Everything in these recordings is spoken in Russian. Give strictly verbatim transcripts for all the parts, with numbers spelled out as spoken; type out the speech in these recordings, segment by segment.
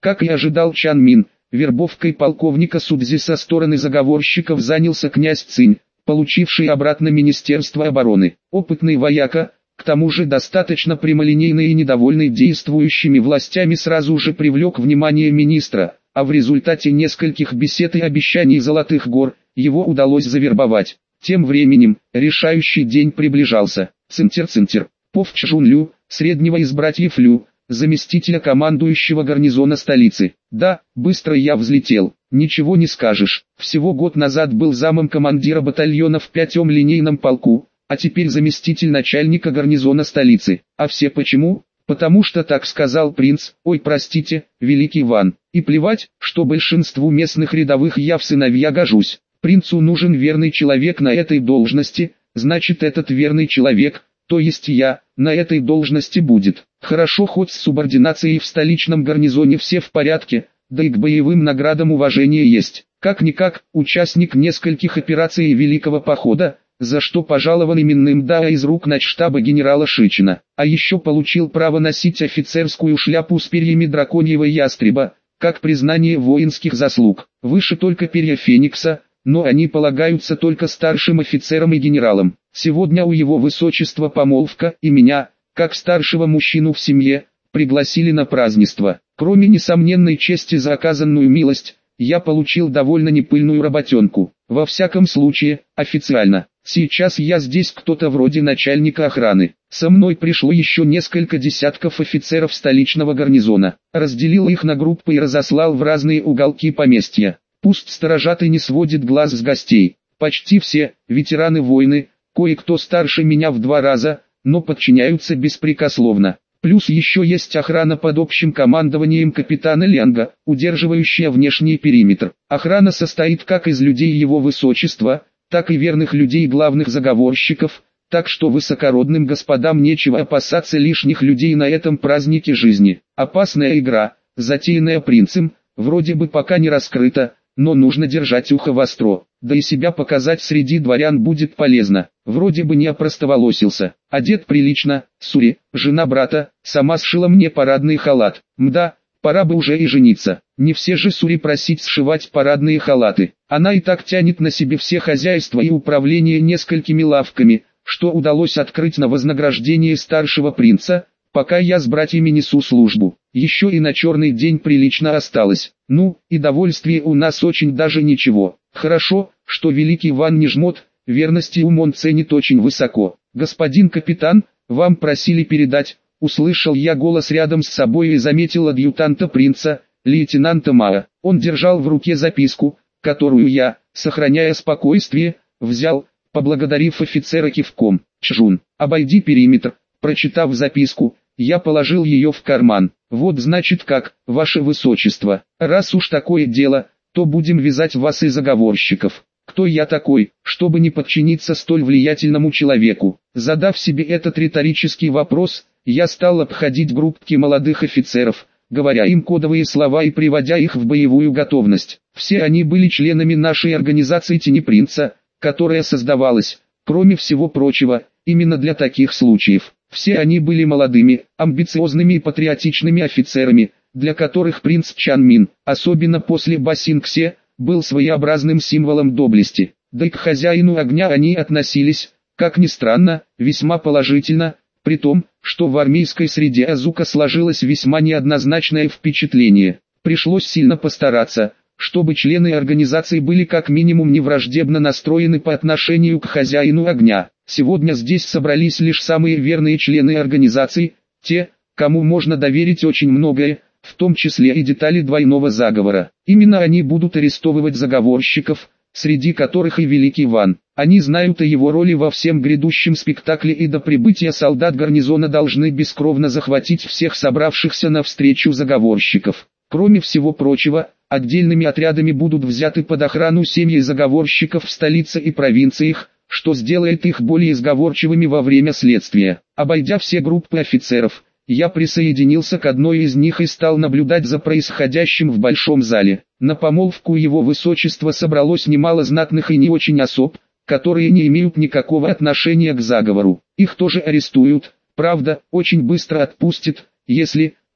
Как и ожидал Чан Мин, вербовкой полковника Судзи со стороны заговорщиков занялся князь Цинь, получивший обратно Министерство обороны. Опытный вояка, к тому же достаточно прямолинейный и недовольный действующими властями, сразу же привлек внимание министра, а в результате нескольких бесед и обещаний Золотых гор, его удалось завербовать. Тем временем, решающий день приближался. Цинтер-цинтер, Пов Чжун Лю, среднего из братьев Лю, заместителя командующего гарнизона столицы. Да, быстро я взлетел, ничего не скажешь. Всего год назад был замом командира батальона в пятом линейном полку, а теперь заместитель начальника гарнизона столицы. А все почему? Потому что так сказал принц, ой, простите, великий Ван. И плевать, что большинству местных рядовых я в сыновья гожусь. Принцу нужен верный человек на этой должности, значит этот верный человек, то есть я, на этой должности будет. Хорошо, хоть с субординацией в столичном гарнизоне все в порядке, да и к боевым наградам уважение есть. Как-никак, участник нескольких операций Великого Похода, за что пожалован именным ДАА из рук начштаба генерала Шичина. А еще получил право носить офицерскую шляпу с перьями драконьего ястреба, как признание воинских заслуг. Выше только перья Феникса, но они полагаются только старшим офицерам и генералам. Сегодня у его высочества помолвка, и меня, как старшего мужчину в семье, пригласили на празднество. Кроме несомненной чести за оказанную милость, я получил довольно непыльную работенку. Во всяком случае, официально. Сейчас я здесь кто-то вроде начальника охраны. Со мной пришло еще несколько десятков офицеров столичного гарнизона. Разделил их на группы и разослал в разные уголки поместья. Пусть сторожат и не сводит глаз с гостей. Почти все, ветераны войны, кое-кто старше меня в два раза, но подчиняются беспрекословно. Плюс еще есть охрана под общим командованием капитана Лянга, удерживающая внешний периметр. Охрана состоит как из людей его высочества, так и верных людей главных заговорщиков, так что высокородным господам нечего опасаться лишних людей на этом празднике жизни. Опасная игра, затеянная принцем, вроде бы пока не раскрыта, но нужно держать ухо востро, да и себя показать среди дворян будет полезно. Вроде бы не опростоволосился, одет прилично, Сури, жена брата, сама сшила мне парадный халат. Мда, пора бы уже и жениться. Не все же Сури просить сшивать парадные халаты. Она и так тянет на себе все хозяйства и управление несколькими лавками, что удалось открыть на вознаграждение старшего принца, пока я с братьями несу службу. Еще и на черный день прилично осталось. Ну, и довольствие у нас очень даже ничего. Хорошо, что великий Ван не жмот, верности ум он ценит очень высоко. Господин капитан, вам просили передать. Услышал я голос рядом с собой и заметил адъютанта принца, лейтенанта Маа. Он держал в руке записку, которую я, сохраняя спокойствие, взял, поблагодарив офицера кивком. Чжун, обойди периметр. Прочитав записку, я положил ее в карман. Вот значит как, ваше высочество, раз уж такое дело, то будем вязать вас и заговорщиков. Кто я такой, чтобы не подчиниться столь влиятельному человеку? Задав себе этот риторический вопрос, я стал обходить группки молодых офицеров, говоря им кодовые слова и приводя их в боевую готовность. Все они были членами нашей организации Тени Принца, которая создавалась, кроме всего прочего, именно для таких случаев. Все они были молодыми, амбициозными и патриотичными офицерами, для которых принц Чан Мин, особенно после Басингсе, был своеобразным символом доблести. Да и к хозяину огня они относились, как ни странно, весьма положительно, при том, что в армейской среде Азука сложилось весьма неоднозначное впечатление. Пришлось сильно постараться, чтобы члены организации были как минимум не враждебно настроены по отношению к хозяину огня. Сегодня здесь собрались лишь самые верные члены организации, те, кому можно доверить очень многое, в том числе и детали двойного заговора. Именно они будут арестовывать заговорщиков, среди которых и Великий Ван. Они знают о его роли во всем грядущем спектакле и до прибытия солдат гарнизона должны бескровно захватить всех собравшихся на встречу заговорщиков. Кроме всего прочего, отдельными отрядами будут взяты под охрану семьи заговорщиков в столице и провинциях, что сделает их более сговорчивыми во время следствия. Обойдя все группы офицеров, я присоединился к одной из них и стал наблюдать за происходящим в большом зале. На помолвку его высочества собралось немало знатных и не очень особ, которые не имеют никакого отношения к заговору. Их тоже арестуют, правда, очень быстро отпустят, если,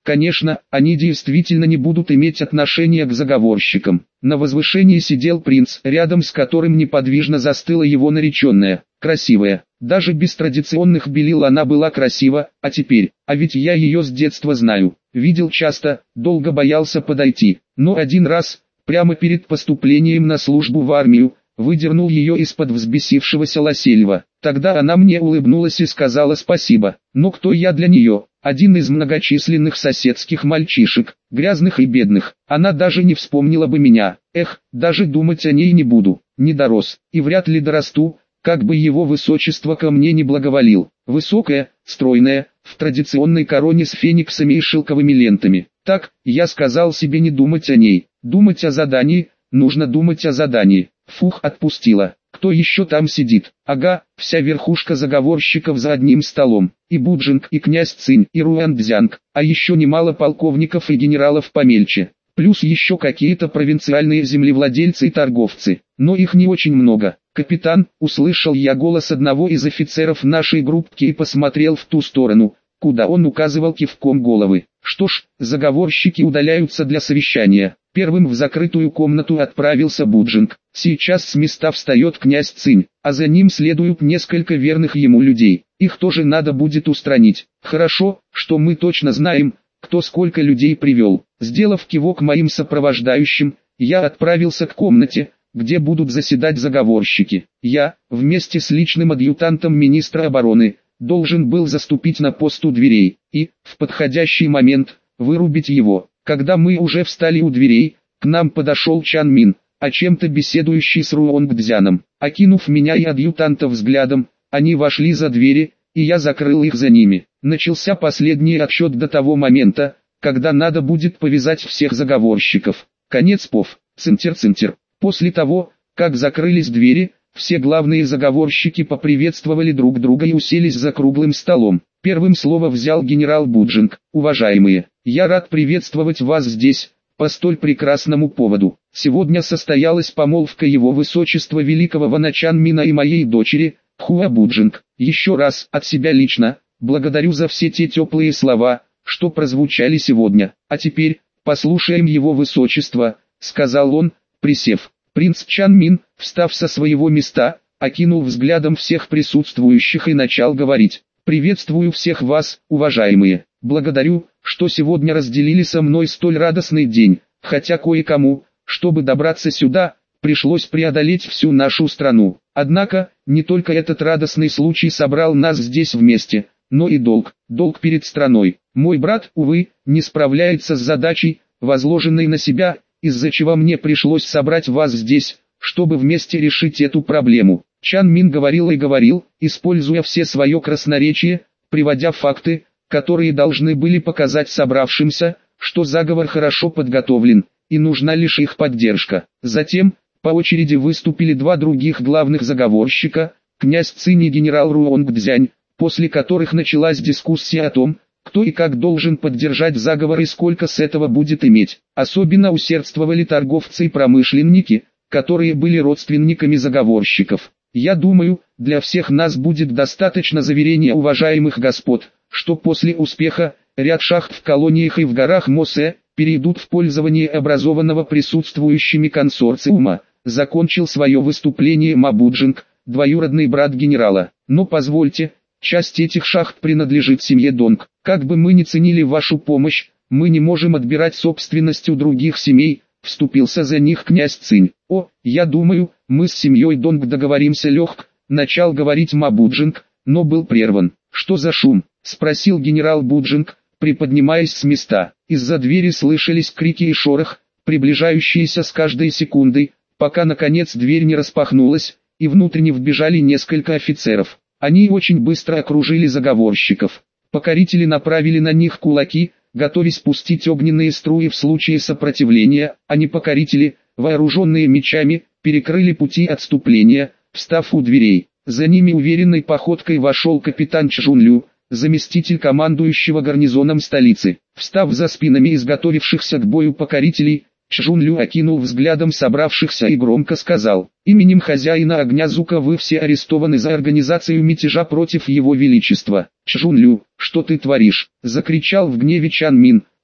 Конечно, они действительно не будут иметь отношения к заговорщикам. На возвышении сидел принц, рядом с которым неподвижно застыла его нареченная, красивая. Даже без традиционных белил она была красива, а теперь, а ведь я ее с детства знаю, видел часто, долго боялся подойти, но один раз, прямо перед поступлением на службу в армию, выдернул ее из-под взбесившегося Лосельва. Тогда она мне улыбнулась и сказала спасибо. Но кто я для нее? Один из многочисленных соседских мальчишек, грязных и бедных. Она даже не вспомнила бы меня. Эх, даже думать о ней не буду. Не дорос, и вряд ли дорасту, как бы его высочество ко мне не благоволил. Высокая, стройная, в традиционной короне с фениксами и шелковыми лентами. Так, я сказал себе не думать о ней. Думать о задании, нужно думать о задании. Фух, отпустила. Кто еще там сидит? Ага, вся верхушка заговорщиков за одним столом. И Буджинг, и князь Цинь, и Руанцзянг, а еще немало полковников и генералов помельче. Плюс еще какие-то провинциальные землевладельцы и торговцы. Но их не очень много. «Капитан», услышал я голос одного из офицеров нашей группки и посмотрел в ту сторону, куда он указывал кивком головы. Что ж, заговорщики удаляются для совещания. Первым в закрытую комнату отправился Буджинг. Сейчас с места встает князь Цинь, а за ним следуют несколько верных ему людей. Их тоже надо будет устранить. Хорошо, что мы точно знаем, кто сколько людей привел. Сделав кивок моим сопровождающим, я отправился к комнате, где будут заседать заговорщики. Я, вместе с личным адъютантом министра обороны, должен был заступить на пост у дверей, и, в подходящий момент, вырубить его. Когда мы уже встали у дверей, к нам подошел Чан Мин, о чем-то беседующий с Руонгцзяном. Окинув меня и адъютанта взглядом, они вошли за двери, и я закрыл их за ними. Начался последний отсчет до того момента, когда надо будет повязать всех заговорщиков. Конец пов. Цинтер-цинтер. После того, как закрылись двери, все главные заговорщики поприветствовали друг друга и уселись за круглым столом. Первым слово взял генерал Буджинг. «Уважаемые, я рад приветствовать вас здесь, по столь прекрасному поводу. Сегодня состоялась помолвка его высочества великого Вана Чанмина и моей дочери, Хуа Буджинг. Еще раз, от себя лично, благодарю за все те теплые слова, что прозвучали сегодня. А теперь, послушаем его высочество», — сказал он, присев. Принц Чанмин, встав со своего места, окинул взглядом всех присутствующих и начал говорить. «Приветствую всех вас, уважаемые. Благодарю, что сегодня разделили со мной столь радостный день, хотя кое-кому, чтобы добраться сюда, пришлось преодолеть всю нашу страну. Однако, не только этот радостный случай собрал нас здесь вместе, но и долг, долг перед страной. Мой брат, увы, не справляется с задачей, возложенной на себя, из-за чего мне пришлось собрать вас здесь, чтобы вместе решить эту проблему». Чан Мин говорил и говорил, используя все свое красноречие, приводя факты, которые должны были показать собравшимся, что заговор хорошо подготовлен, и нужна лишь их поддержка. Затем, по очереди выступили два других главных заговорщика, князь Цинь и генерал Руонгцзянь, после которых началась дискуссия о том, кто и как должен поддержать заговор и сколько с этого будет иметь. Особенно усердствовали торговцы и промышленники, которые были родственниками заговорщиков. Я думаю, для всех нас будет достаточно заверения уважаемых господ, что после успеха, ряд шахт в колониях и в горах Мосе, перейдут в пользование образованного присутствующими консорциума, закончил свое выступление Ма Буджинг, двоюродный брат генерала. Но позвольте, часть этих шахт принадлежит семье Донг. Как бы мы ни ценили вашу помощь, мы не можем отбирать собственность у других семей, вступился за них князь Цинь. О, я думаю, мы с семьей Донг договоримся легк, начал говорить Ма Буджинг, но был прерван. Что за шум? Спросил генерал Буджинг, приподнимаясь с места. Из-за двери слышались крики и шорох, приближающиеся с каждой секундой, пока наконец дверь не распахнулась, и внутрь не вбежали несколько офицеров. Они очень быстро окружили заговорщиков. Покорители направили на них кулаки, готовясь пустить огненные струи в случае сопротивления, а непокорители, вооруженные мечами, перекрыли пути отступления, встав у дверей. За ними уверенной походкой вошел капитан Чжун Лю, заместитель командующего гарнизоном столицы. Встав за спинами изготовившихся к бою покорителей, Чжун Лю окинул взглядом собравшихся и громко сказал: «Именем хозяина огня Зука вы все арестованы за организацию мятежа против его величества». «Чжун Лю, что ты творишь?» — закричал в гневе Чан Мин,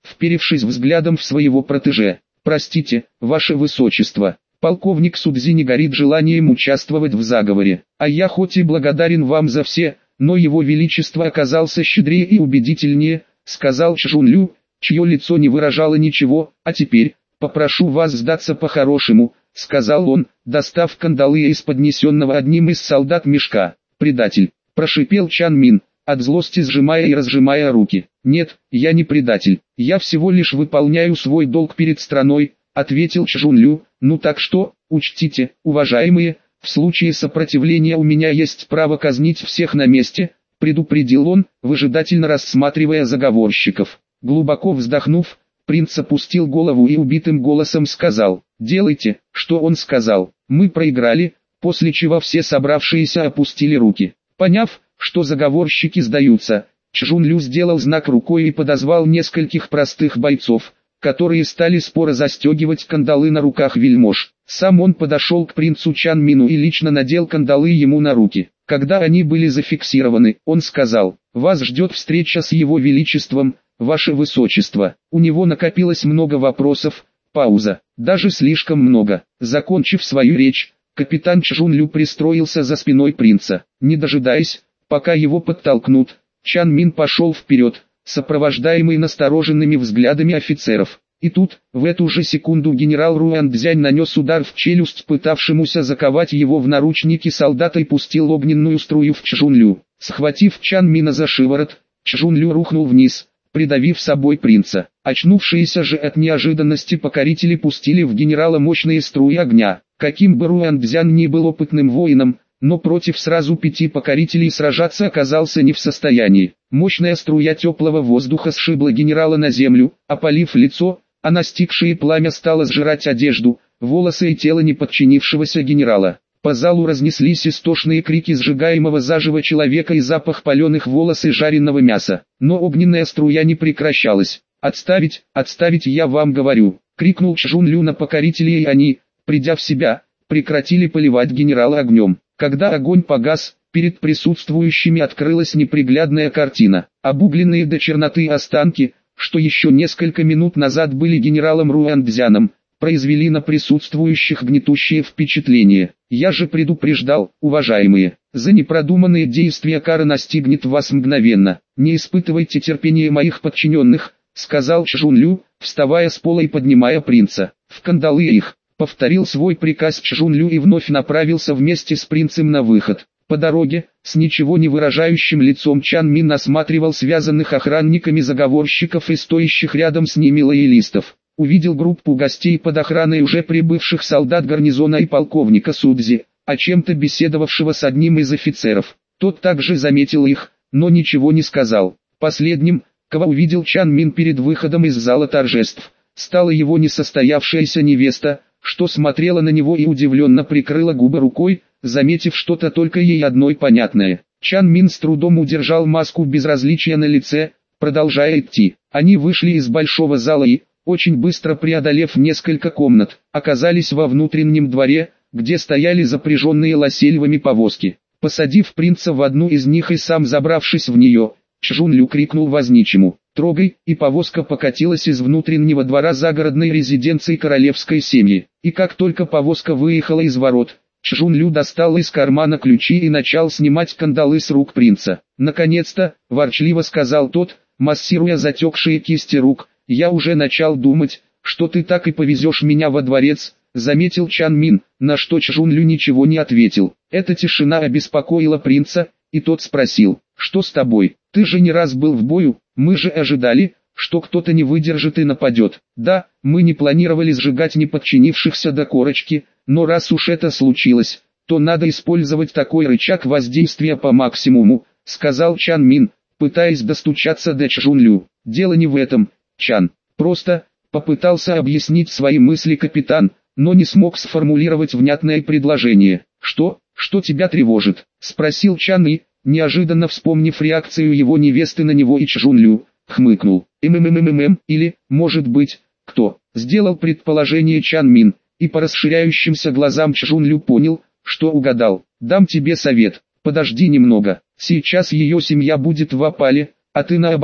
вперевшись взглядом в своего протеже. «Простите, ваше высочество, полковник Судзи не горит желанием участвовать в заговоре, а я хоть и благодарен вам за все, но его величество оказался щедрее и убедительнее», сказал Чжунлю, чье лицо не выражало ничего. «А теперь, попрошу вас сдаться по-хорошему», сказал он, достав кандалы из поднесенного одним из солдат мешка. «Предатель», прошипел Чан Мин, от злости сжимая и разжимая руки. «Нет, я не предатель, я всего лишь выполняю свой долг перед страной», ответил Чжунлю. «Ну так что, учтите, уважаемые, в случае сопротивления у меня есть право казнить всех на месте», предупредил он, выжидательно рассматривая заговорщиков. Глубоко вздохнув, принц опустил голову и убитым голосом сказал: «Делайте, что он сказал». Мы проиграли, после чего все собравшиеся опустили руки. Поняв, что заговорщики сдаются, Чжунлю сделал знак рукой и подозвал нескольких простых бойцов, которые стали споро застегивать кандалы на руках вельмож. Сам он подошел к принцу Чан Мину и лично надел кандалы ему на руки. Когда они были зафиксированы, он сказал: «Вас ждет встреча с его величеством, ваше высочество». У него накопилось много вопросов. Пауза. Даже слишком много. Закончив свою речь, капитан Чжунлю пристроился за спиной принца. Не дожидаясь, пока его подтолкнут, Чан Мин пошел вперед, сопровождаемый настороженными взглядами офицеров. И тут, в эту же секунду генерал Руанцзянь нанес удар в челюсть пытавшемуся заковать его в наручники солдата и пустил огненную струю в Чжунлю. Схватив Чан Мина за шиворот, Чжунлю рухнул вниз, придавив собой принца. Очнувшиеся же от неожиданности покорители пустили в генерала мощные струи огня. Каким бы Руанцзянь ни был опытным воином, но против сразу пяти покорителей сражаться оказался не в состоянии. Мощная струя теплого воздуха сшибла генерала на землю, опалив лицо, а настигшее пламя стало сжирать одежду, волосы и тело неподчинившегося генерала. По залу разнеслись истошные крики сжигаемого заживо человека и запах паленых волос и жареного мяса. Но огненная струя не прекращалась. «Отставить, отставить, я вам говорю!» — крикнул Чжунлю на покорителей, и они, придя в себя, прекратили поливать генерала огнем. Когда огонь погас, перед присутствующими открылась неприглядная картина. Обугленные до черноты останки, что еще несколько минут назад были генералом Руанцзяном, произвели на присутствующих гнетущее впечатление. «Я же предупреждал, уважаемые, за непродуманные действия кара настигнет вас мгновенно. Не испытывайте терпения моих подчиненных», — сказал Чжунлю, вставая с пола и поднимая принца. «В кандалы их», — повторил свой приказ Чжунлю и вновь направился вместе с принцем на выход. По дороге, с ничего не выражающим лицом Чан Мин осматривал связанных охранниками заговорщиков и стоящих рядом с ними лоялистов. Увидел группу гостей под охраной уже прибывших солдат гарнизона и полковника Судзи, о чем-то беседовавшего с одним из офицеров. Тот также заметил их, но ничего не сказал. Последним, кого увидел Чан Мин перед выходом из зала торжеств, стала его несостоявшаяся невеста, что смотрела на него и удивленно прикрыла губы рукой, заметив что-то только ей одной понятное. Чан Мин с трудом удержал маску безразличия на лице, продолжая идти. Они вышли из большого зала и, очень быстро преодолев несколько комнат, оказались во внутреннем дворе, где стояли запряженные лосельвами повозки. Посадив принца в одну из них и сам забравшись в нее, Чжунлю крикнул возничему: «Трогай!» и повозка покатилась из внутреннего двора загородной резиденции королевской семьи. И как только повозка выехала из ворот, Чжунлю достал из кармана ключи и начал снимать кандалы с рук принца. «Наконец-то!» – ворчливо сказал тот, массируя затекшие кисти рук. «Я уже начал думать, что ты так и повезешь меня во дворец», — заметил Чан Мин, на что Чжунлю ничего не ответил. Эта тишина обеспокоила принца, и тот спросил: «Что с тобой? Ты же не раз был в бою, мы же ожидали, что кто-то не выдержит и нападет». «Да, мы не планировали сжигать неподчинившихся до корочки, но раз уж это случилось, то надо использовать такой рычаг воздействия по максимуму», — сказал Чан Мин, пытаясь достучаться до Чжунлю. «Дело не в этом, Чан. Просто», — попытался объяснить свои мысли капитан, но не смог сформулировать внятное предложение. «Что? Что тебя тревожит?» — спросил Чан и, неожиданно вспомнив реакцию его невесты на него и Чжунлю, хмыкнул. «МММММ, или, может быть, кто?» — сделал предположение Чан Мин, и по расширяющимся глазам Чжунлю понял, что угадал. «Дам тебе совет, подожди немного, сейчас ее семья будет в опале, а ты наоборот,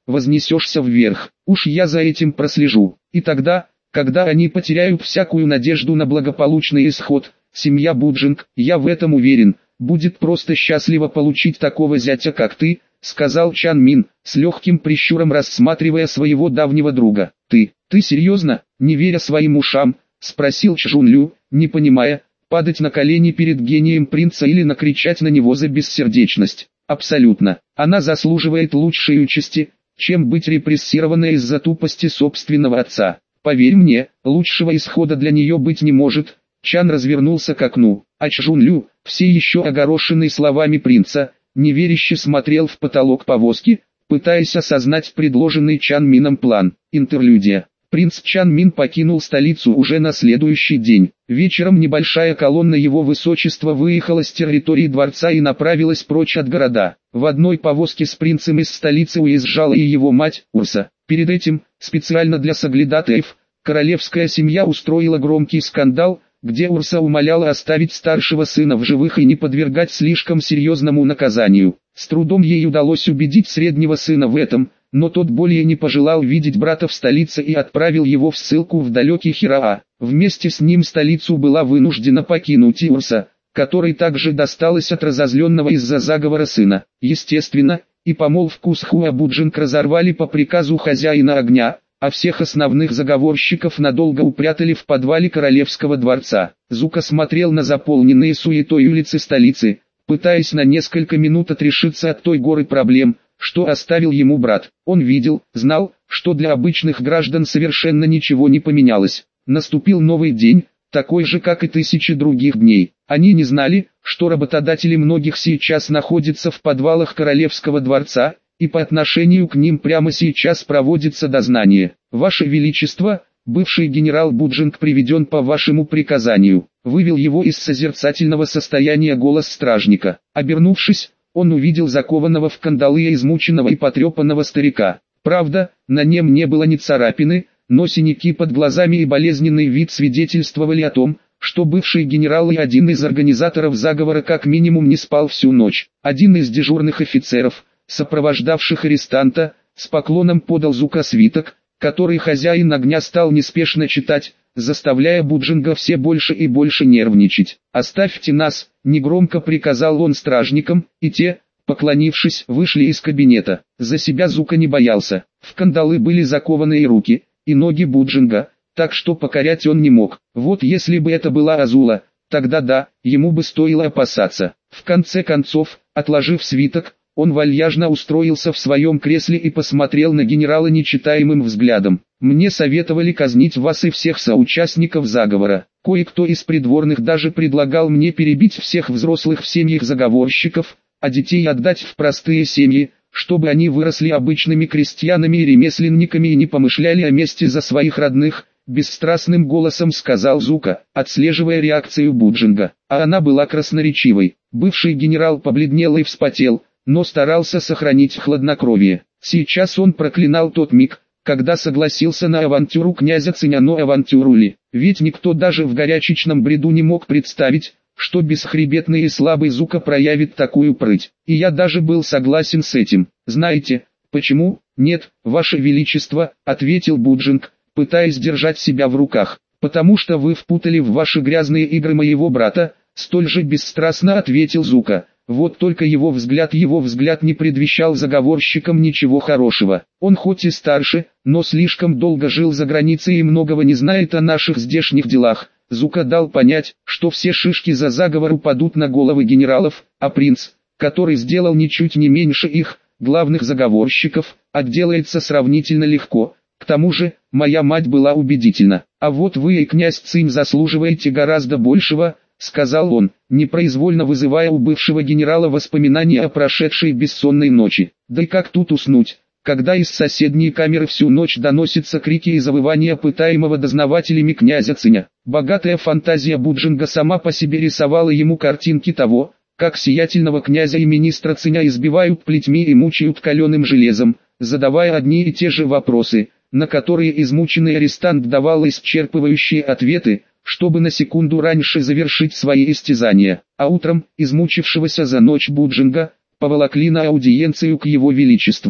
вознесешься вверх. Уж я за этим прослежу. И тогда, когда они потеряют всякую надежду на благополучный исход, семья Буджинг, я в этом уверен, будет просто счастлива получить такого зятя, как ты, сказал Чан Мин, с легким прищуром рассматривая своего давнего друга. Ты, ты серьезно, не веря своим ушам, спросил Чжун Лю, не понимая, падать на колени перед гением принца или накричать на него за бессердечность. Абсолютно, она заслуживает лучшей участи, чем быть репрессированной из-за тупости собственного отца. Поверь мне, лучшего исхода для нее быть не может. Чан развернулся к окну, а Чжун Лю, все еще огорошенный словами принца, неверяще смотрел в потолок повозки, пытаясь осознать предложенный Чан Мином план. Интерлюдия. Принц Чан Мин покинул столицу уже на следующий день. Вечером небольшая колонна его высочества выехала с территории дворца и направилась прочь от города. В одной повозке с принцем из столицы уезжала и его мать, Урса. Перед этим, специально для соглядатаев, королевская семья устроила громкий скандал, где Урса умоляла оставить старшего сына в живых и не подвергать слишком серьезному наказанию. С трудом ей удалось убедить среднего сына в этом, но тот более не пожелал видеть брата в столице и отправил его в ссылку в далекий Хираа. Вместе с ним столицу была вынуждена покинуть и Урса, которой также досталось от разозленного из-за заговора сына. Естественно, и помолвку с Хуа Буджинг разорвали по приказу хозяина огня, а всех основных заговорщиков надолго упрятали в подвале королевского дворца. Зука смотрел на заполненные суетой улицы столицы, пытаясь на несколько минут отрешиться от той горы проблем, что оставил ему брат. Он видел, знал, что для обычных граждан совершенно ничего не поменялось. Наступил новый день, такой же как и тысячи других дней. Они не знали, что работодатели многих сейчас находятся в подвалах королевского дворца, и по отношению к ним прямо сейчас проводится дознание. Ваше Величество, бывший генерал Буджинг приведен по вашему приказанию. Вывел его из созерцательного состояния голос стражника. Обернувшись, он увидел закованного в кандалы измученного и потрепанного старика. Правда, на нем не было ни царапины, но синяки под глазами и болезненный вид свидетельствовали о том, что бывший генерал и один из организаторов заговора как минимум не спал всю ночь. Один из дежурных офицеров, сопровождавших арестанта, с поклоном подал Зука свиток, который хозяин огня стал неспешно читать, заставляя Буджинга все больше и больше нервничать. «Оставьте нас», — негромко приказал он стражникам, и те, поклонившись, вышли из кабинета. За себя Зука не боялся. В кандалы были закованы и руки, и ноги Буджинга, так что покорять он не мог. Вот если бы это была Азула, тогда да, ему бы стоило опасаться. В конце концов, отложив свиток, он вальяжно устроился в своем кресле и посмотрел на генерала нечитаемым взглядом. «Мне советовали казнить вас и всех соучастников заговора. Кое-кто из придворных даже предлагал мне перебить всех взрослых в семьях заговорщиков, а детей отдать в простые семьи, чтобы они выросли обычными крестьянами и ремесленниками и не помышляли о мести за своих родных», — бесстрастным голосом сказал Зука, отслеживая реакцию Буджинга. А она была красноречивой. Бывший генерал побледнел и вспотел, но старался сохранить хладнокровие. Сейчас он проклинал тот миг, когда согласился на авантюру князя Циня, но авантюру ли? Ведь никто даже в горячечном бреду не мог представить, что бесхребетный и слабый Зука проявит такую прыть. И я даже был согласен с этим. Знаете, почему? Нет, Ваше Величество, ответил Буджинг, пытаясь держать себя в руках. Потому что вы впутали в ваши грязные игры моего брата, столь же бесстрастно ответил Зука. Вот только его взгляд его взгляд не предвещал заговорщикам ничего хорошего. Он хоть и старше, но слишком долго жил за границей и многого не знает о наших здешних делах. Зука дал понять, что все шишки за заговор упадут на головы генералов, а принц, который сделал ничуть не меньше их, главных заговорщиков, отделается сравнительно легко. К тому же, моя мать была убедительна. А вот вы и князь Цинь заслуживаете гораздо большего, сказал он, непроизвольно вызывая у бывшего генерала воспоминания о прошедшей бессонной ночи. Да и как тут уснуть, когда из соседней камеры всю ночь доносятся крики и завывания пытаемого дознавателями князя Циня. Богатая фантазия Буджинга сама по себе рисовала ему картинки того, как сиятельного князя и министра Циня избивают плетьми и мучают каленым железом, задавая одни и те же вопросы, на которые измученный арестант давал исчерпывающие ответы, чтобы на секунду раньше завершить свои истязания. А утром, измучившегося за ночь Буджинга, поволокли на аудиенцию к его величеству.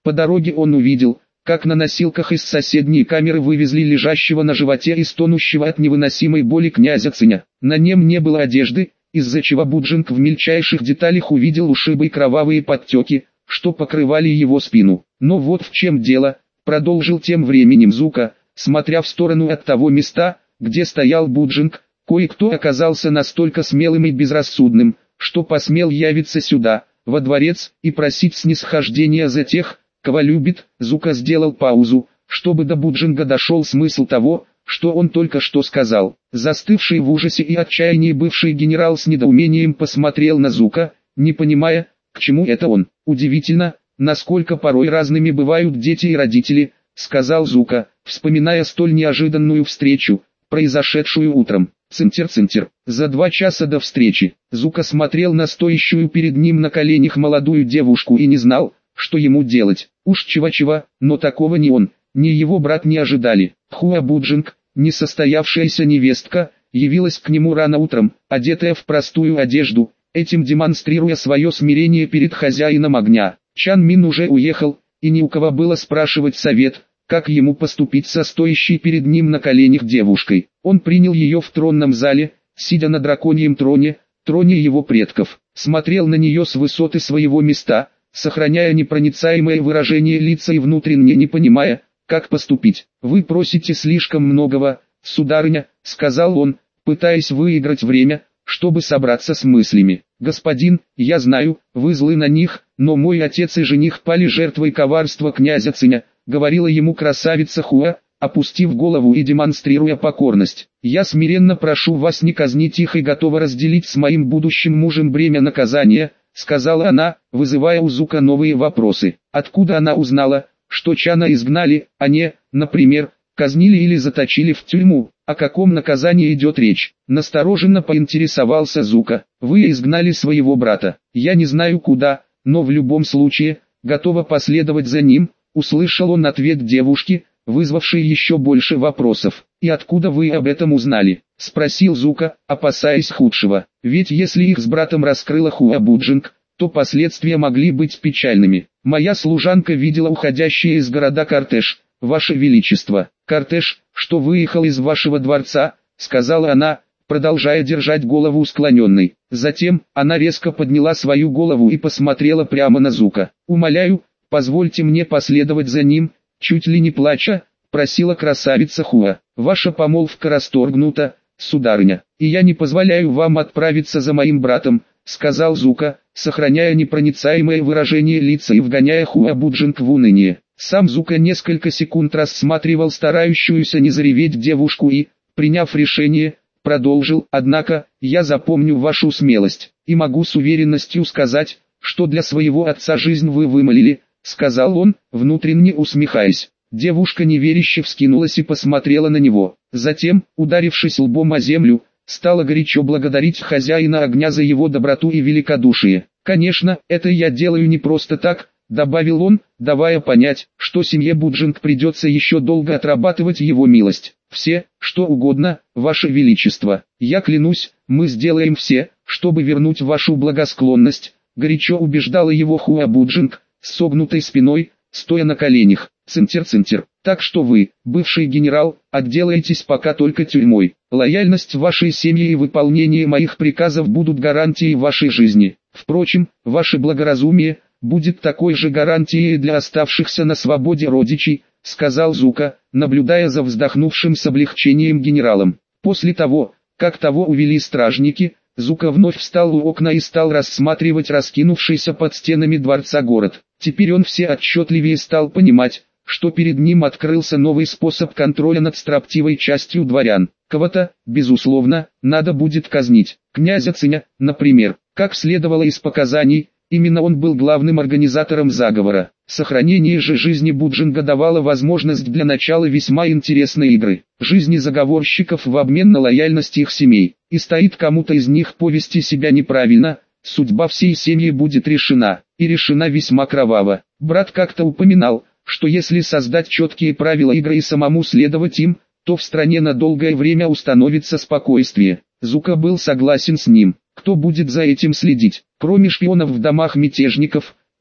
По дороге он увидел, как на носилках из соседней камеры вывезли лежащего на животе и стонущего от невыносимой боли князя Циня. На нем не было одежды, из-за чего Буджинг в мельчайших деталях увидел ушибы и кровавые подтеки, что покрывали его спину. Но вот в чем дело, продолжил тем временем Зука, смотря в сторону от того места, где стоял Буджинг. Кое-кто оказался настолько смелым и безрассудным, что посмел явиться сюда, во дворец, и просить снисхождения за тех, кого любит. Зука сделал паузу, чтобы до Буджинга дошел смысл того, что он только что сказал. Застывший в ужасе и отчаянии бывший генерал с недоумением посмотрел на Зука, не понимая, к чему это он. Удивительно, насколько порой разными бывают дети и родители, сказал Зука, вспоминая столь неожиданную встречу, произошедшую утром. Цинтер-цинтер. За два часа до встречи, Зука смотрел на стоящую перед ним на коленях молодую девушку и не знал, что ему делать. Уж чего-чего, но такого ни он, ни его брат не ожидали. Хуа Буджинг, несостоявшаяся невестка, явилась к нему рано утром, одетая в простую одежду, этим демонстрируя свое смирение перед хозяином огня. Чан Мин уже уехал, и ни у кого было спрашивать совет, как ему поступить со стоящей перед ним на коленях девушкой. Он принял ее в тронном зале, сидя на драконьем троне, троне его предков, смотрел на нее с высоты своего места, сохраняя непроницаемое выражение лица и внутренне не понимая, как поступить. «Вы просите слишком многого, сударыня», — сказал он, пытаясь выиграть время, чтобы собраться с мыслями. «Господин, я знаю, вы злы на них, но мой отец и жених пали жертвой коварства князя Циня», — говорила ему красавица Хуа, опустив голову и демонстрируя покорность. «Я смиренно прошу вас не казнить их и готова разделить с моим будущим мужем бремя наказания», — сказала она, вызывая у Зука новые вопросы. Откуда она узнала, что Чана изгнали, а не, например, казнили или заточили в тюрьму? О каком наказании идет речь? Настороженно поинтересовался Зука. «Вы изгнали своего брата. Я не знаю куда, но в любом случае, готова последовать за ним», — услышал он ответ девушки, вызвавший еще больше вопросов. «И откуда вы об этом узнали?» — спросил Зука, опасаясь худшего. «Ведь если их с братом раскрыла Хуа Буджинг, то последствия могли быть печальными. Моя служанка видела уходящий из города кортеж, Ваше Величество. Кортеж, что выехал из вашего дворца», — сказала она, продолжая держать голову склоненной. Затем, она резко подняла свою голову и посмотрела прямо на Зука. «Умоляю, позвольте мне последовать за ним», — чуть ли не плача, просила красавица Хуа. «Ваша помолвка расторгнута, сударыня, и я не позволяю вам отправиться за моим братом», — сказал Зука, сохраняя непроницаемое выражение лица и вгоняя Хуа Буджинг в уныние. Сам Зука несколько секунд рассматривал старающуюся не зареветь девушку и, приняв решение, продолжил. «Однако, я запомню вашу смелость, и могу с уверенностью сказать, что для своего отца жизнь вы вымолили», — сказал он, внутренне усмехаясь. Девушка неверяще вскинулась и посмотрела на него. Затем, ударившись лбом о землю, стала горячо благодарить хозяина огня за его доброту и великодушие. «Конечно, это я делаю не просто так», — добавил он, давая понять, что семье Буджинг придется еще долго отрабатывать его милость. «Все, что угодно, Ваше Величество. Я клянусь, мы сделаем все, чтобы вернуть вашу благосклонность», — горячо убеждала его Хуа Буджинг, с согнутой спиной, стоя на коленях. «Цинтер-цинтер. Так что вы, бывший генерал, отделаетесь пока только тюрьмой. Лояльность вашей семьи и выполнение моих приказов будут гарантией вашей жизни. Впрочем, ваше благоразумие будет такой же гарантией для оставшихся на свободе родичей», — сказал Зука, наблюдая за вздохнувшим с облегчением генералом. После того, как того увели стражники, Зука вновь встал у окна и стал рассматривать раскинувшийся под стенами дворца город. Теперь он все отчетливее стал понимать, что перед ним открылся новый способ контроля над строптивой частью дворян. Кого-то, безусловно, надо будет казнить. Князя Циня, например. Как следовало из показаний, именно он был главным организатором заговора. Сохранение же жизни Буджинга давало возможность для начала весьма интересной игры. Жизни заговорщиков в обмен на лояльность их семей. И стоит кому-то из них повести себя неправильно, судьба всей семьи будет решена, и решена весьма кроваво. Брат как-то упоминал, что если создать четкие правила игры и самому следовать им, то в стране на долгое время установится спокойствие. Зука был согласен с ним. Кто будет за этим следить? Кроме шпионов в домах мятежников,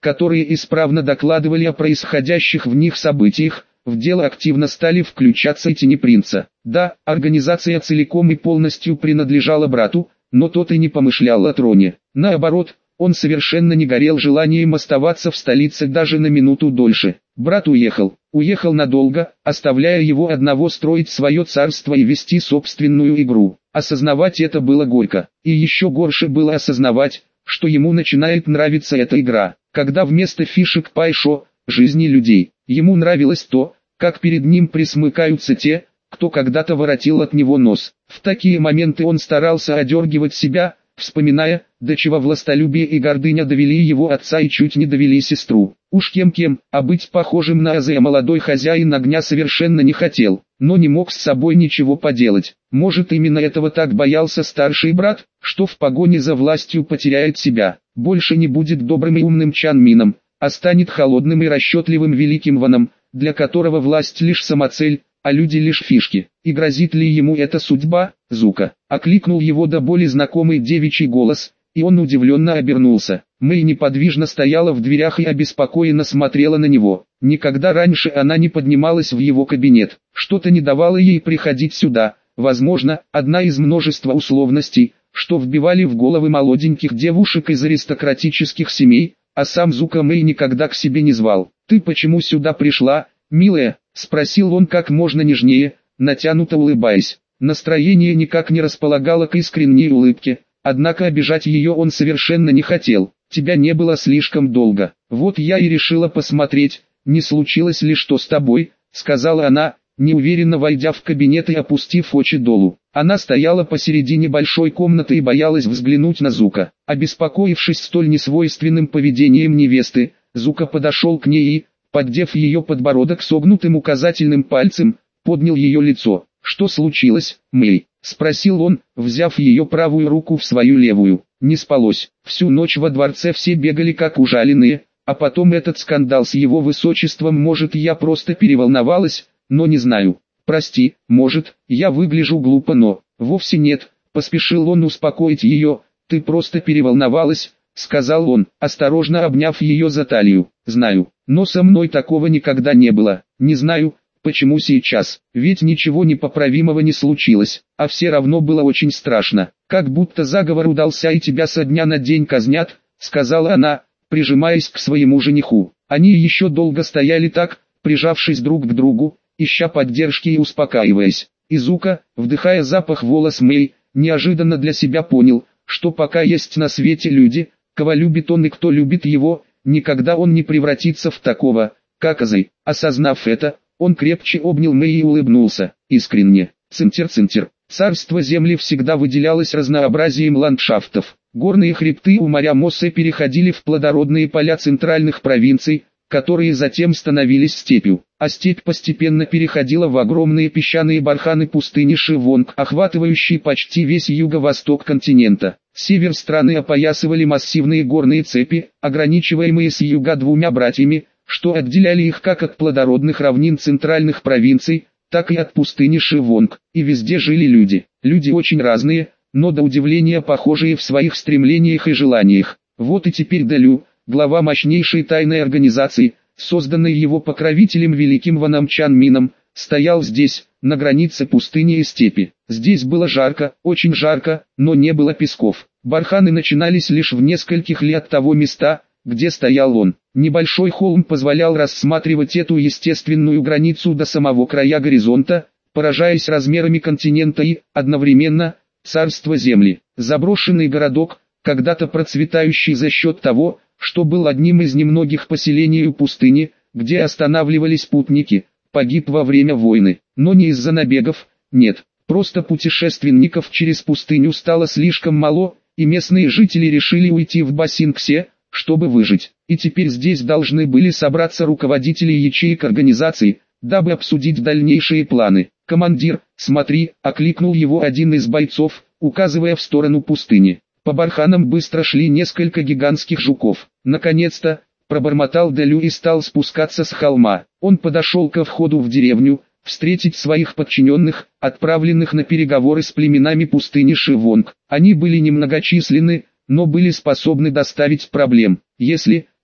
которые исправно докладывали о происходящих в них событиях. В дело активно стали включаться и тени принца. Да, организация целиком и полностью принадлежала брату, но тот и не помышлял о троне. Наоборот, он совершенно не горел желанием оставаться в столице даже на минуту дольше. Брат уехал, уехал надолго, оставляя его одного строить свое царство и вести собственную игру. Осознавать это было горько, и еще горше было осознавать, что ему начинает нравиться эта игра, когда вместо фишек Пайшо, жизни людей, ему нравилось то, как перед ним присмыкаются те, кто когда-то воротил от него нос. В такие моменты он старался одергивать себя, вспоминая, до чего властолюбие и гордыня довели его отца и чуть не довели сестру. Уж кем-кем, а быть похожим на Азея молодой хозяин огня совершенно не хотел, но не мог с собой ничего поделать. Может, именно этого так боялся старший брат, что в погоне за властью потеряет себя, больше не будет добрым и умным Чан Мином, а станет холодным и расчетливым великим Ваном, для которого власть лишь самоцель, а люди лишь фишки. И грозит ли ему эта судьба? Зука. Окликнул его до боли знакомый девичий голос, и он удивленно обернулся. Мэй неподвижно стояла в дверях и обеспокоенно смотрела на него. Никогда раньше она не поднималась в его кабинет. Что-то не давало ей приходить сюда. Возможно, одна из множества условностей, что вбивали в головы молоденьких девушек из аристократических семей, а сам Зука Мэй никогда к себе не звал. «Ты почему сюда пришла, милая?» — спросил он как можно нежнее, натянуто улыбаясь. Настроение никак не располагало к искренней улыбке, однако обижать ее он совершенно не хотел. «Тебя не было слишком долго. Вот я и решила посмотреть, не случилось ли что с тобой», — сказала она, неуверенно войдя в кабинет и опустив очи долу. Она стояла посередине большой комнаты и боялась взглянуть на Зука. Обеспокоившись столь несвойственным поведением невесты, Зука подошел к ней и, поддев ее подбородок согнутым указательным пальцем, поднял ее лицо. «Что случилось, Мэй?» — спросил он, взяв ее правую руку в свою левую. «Не спалось. Всю ночь во дворце все бегали как ужаленные, а потом этот скандал с его высочеством. Может, я просто переволновалась, но не знаю. Прости, может, я выгляжу глупо, но...» «Вовсе нет», — поспешил он успокоить ее. «Ты просто переволновалась», — сказал он, осторожно обняв ее за талию. «Знаю, но со мной такого никогда не было. Не знаю, почему сейчас, ведь ничего непоправимого не случилось, а все равно было очень страшно, как будто заговор удался и тебя со дня на день казнят», — сказала она, прижимаясь к своему жениху. Они еще долго стояли так, прижавшись друг к другу, ища поддержки и успокаиваясь. И Зука, вдыхая запах волос Мэй, неожиданно для себя понял, что пока есть на свете люди, кого любит он и кто любит его, никогда он не превратится в такого, как Азей. Осознав это, он крепче обнял Мэй и улыбнулся, искренне. Цинтер-цинтер. Царство земли всегда выделялось разнообразием ландшафтов. Горные хребты у моря Моссе переходили в плодородные поля центральных провинций, которые затем становились степью, а степь постепенно переходила в огромные песчаные барханы пустыни Шивонг, охватывающие почти весь юго-восток континента. Север страны опоясывали массивные горные цепи, ограничиваемые с юга двумя братьями, что отделяли их как от плодородных равнин центральных провинций, так и от пустыни Шивонг. И везде жили люди. Люди очень разные, но до удивления похожие в своих стремлениях и желаниях. Вот и теперь Далю, глава мощнейшей тайной организации, созданной его покровителем великим Ваном Чан Мином, стоял здесь, на границе пустыни и степи. Здесь было жарко, очень жарко, но не было песков. Барханы начинались лишь в нескольких ли от того места, где стоял он. Небольшой холм позволял рассматривать эту естественную границу до самого края горизонта, поражаясь размерами континента и, одновременно, царства земли. Заброшенный городок, когда-то процветающий за счет того, что был одним из немногих поселений у пустыни, где останавливались путники, погиб во время войны. Но не из-за набегов, нет, просто путешественников через пустыню стало слишком мало, и местные жители решили уйти в Басинксе, чтобы выжить. И теперь здесь должны были собраться руководители ячеек организации, дабы обсудить дальнейшие планы. «Командир, смотри», — окликнул его один из бойцов, указывая в сторону пустыни. По барханам быстро шли несколько гигантских жуков. «Наконец-то», — пробормотал Далю и стал спускаться с холма. Он подошел ко входу в деревню, встретить своих подчиненных, отправленных на переговоры с племенами пустыни Шивонг. Они были немногочисленны, но были способны доставить проблем. Если,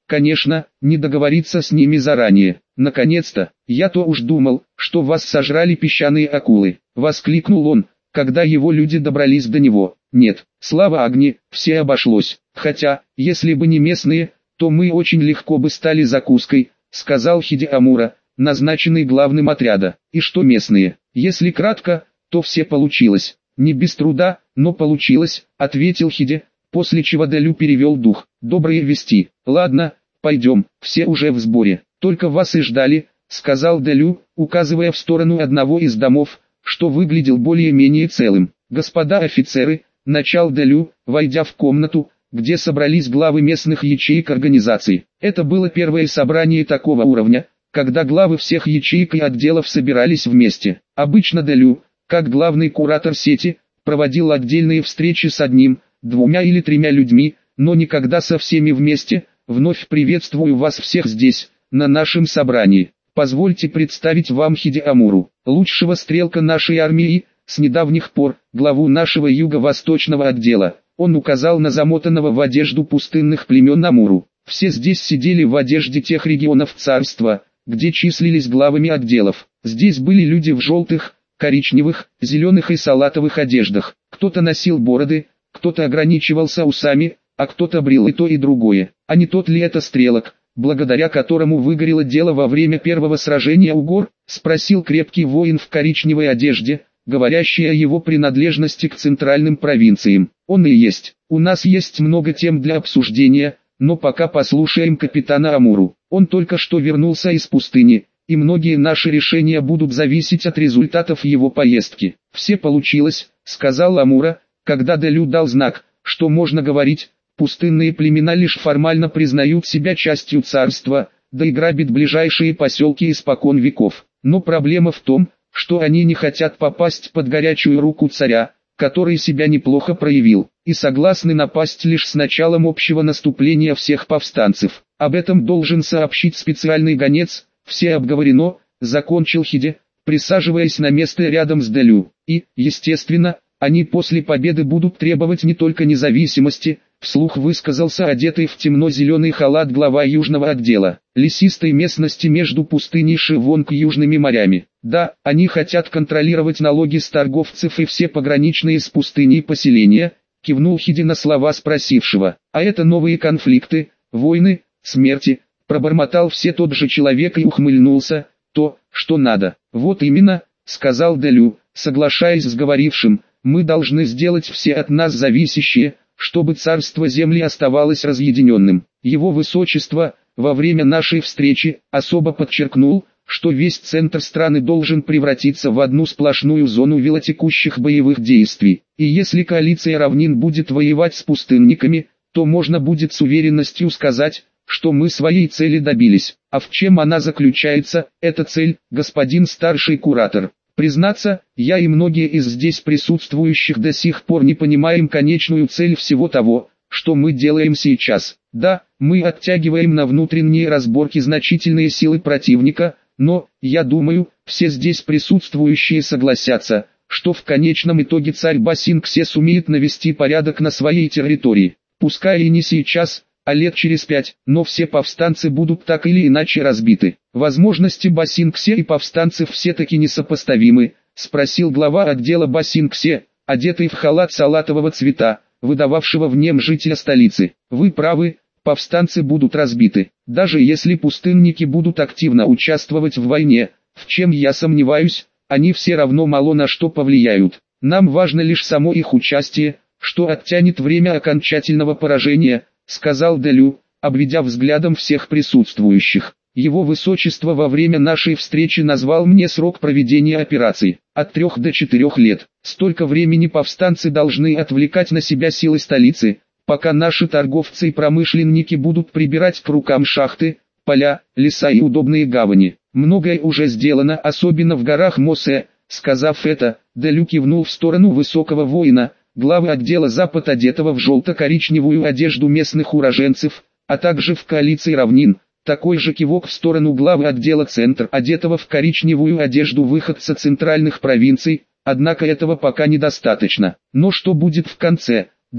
конечно, не договориться с ними заранее. Наконец-то, я-то уж думал, что вас сожрали песчаные акулы, воскликнул он, когда его люди добрались до него. Нет, слава Агни, все обошлось, хотя, если бы не местные, то мы очень легко бы стали закуской, сказал Хиде Амура, назначенный главным отряда. И что местные? Если кратко, то все получилось. Не без труда, но получилось, ответил Хиде, после чего Делю перевел дух. Добрые вести. Ладно, пойдем, все уже в сборе. Только вас и ждали, сказал Делю, указывая в сторону одного из домов, что выглядел более-менее целым. Господа офицеры, начал Делю, войдя в комнату, где собрались главы местных ячеек организаций. Это было первое собрание такого уровня, когда главы всех ячеек и отделов собирались вместе. Обычно Делю, как главный куратор сети, проводил отдельные встречи с одним, двумя или тремя людьми, но никогда со всеми вместе. Вновь приветствую вас всех здесь, на нашем собрании. Позвольте представить вам Хиде Амуру, лучшего стрелка нашей армии, с недавних пор, главу нашего юго-восточного отдела. Он указал на замотанного в одежду пустынных племен Амуру. Все здесь сидели в одежде тех регионов царства, где числились главами отделов. Здесь были люди в желтых, коричневых, зеленых и салатовых одеждах. Кто-то носил бороды, кто-то ограничивался усами, а кто-то брил и то и другое. А не тот ли это стрелок, благодаря которому выгорело дело во время первого сражения у гор? Спросил крепкий воин в коричневой одежде, говорящий о его принадлежности к центральным провинциям. Он и есть. У нас есть много тем для обсуждения, но пока послушаем капитана Амуру. Он только что вернулся из пустыни, и многие наши решения будут зависеть от результатов его поездки. Все получилось, сказал Амура, когда Делю дал знак, что можно говорить. Пустынные племена лишь формально признают себя частью царства, да и грабят ближайшие поселки испокон веков. Но проблема в том, что они не хотят попасть под горячую руку царя, который себя неплохо проявил, и согласны напасть лишь с началом общего наступления всех повстанцев. Об этом должен сообщить специальный гонец. Все обговорено, закончил Хиде, присаживаясь на место рядом с Делю. И, естественно, они после победы будут требовать не только независимости, вслух высказался одетый в темно-зеленый халат глава южного отдела, лесистой местности между пустыней Шивонг и южными морями. Да, они хотят контролировать налоги с торговцев и все пограничные с пустыней поселения, кивнул Хиде на слова спросившего. А это новые конфликты, войны, смерти, пробормотал все тот же человек и ухмыльнулся. То, что надо. Вот именно, сказал Делю, соглашаясь с говорившим, мы должны сделать все от нас зависящее, чтобы царство земли оставалось разъединенным. Его высочество, во время нашей встречи, особо подчеркнул, что весь центр страны должен превратиться в одну сплошную зону велотекущих боевых действий. И если коалиция равнин будет воевать с пустынниками, то можно будет с уверенностью сказать, что мы своей цели добились. А в чем она заключается, эта цель, господин старший куратор? Признаться, я и многие из здесь присутствующих до сих пор не понимаем конечную цель всего того, что мы делаем сейчас. Да, мы оттягиваем на внутренние разборки значительные силы противника, но, я думаю, все здесь присутствующие согласятся, что в конечном итоге царь Басингсе сумеет навести порядок на своей территории. Пускай и не сейчас, а лет через пять, но все повстанцы будут так или иначе разбиты. Возможности Басингсе и повстанцев все-таки несопоставимы, спросил глава отдела Басингсе, одетый в халат салатового цвета, выдававшего в нем жителя столицы. Вы правы, повстанцы будут разбиты, даже если пустынники будут активно участвовать в войне, в чем я сомневаюсь, они все равно мало на что повлияют. Нам важно лишь само их участие, что оттянет время окончательного поражения, сказал Делю, обведя взглядом всех присутствующих. Его высочество во время нашей встречи назвал мне срок проведения операции, от трех до четырех лет. Столько времени повстанцы должны отвлекать на себя силы столицы, пока наши торговцы и промышленники будут прибирать к рукам шахты, поля, леса и удобные гавани. Многое уже сделано, особенно в горах Мосе. Сказав это, Делю кивнул в сторону высокого воина, главы отдела Запад, одетого в желто-коричневую одежду местных уроженцев, а также в коалиции равнин. Такой же кивок в сторону главы отдела Центр, одетого в коричневую одежду выходца центральных провинций, однако этого пока недостаточно. Но что будет в конце, Делю?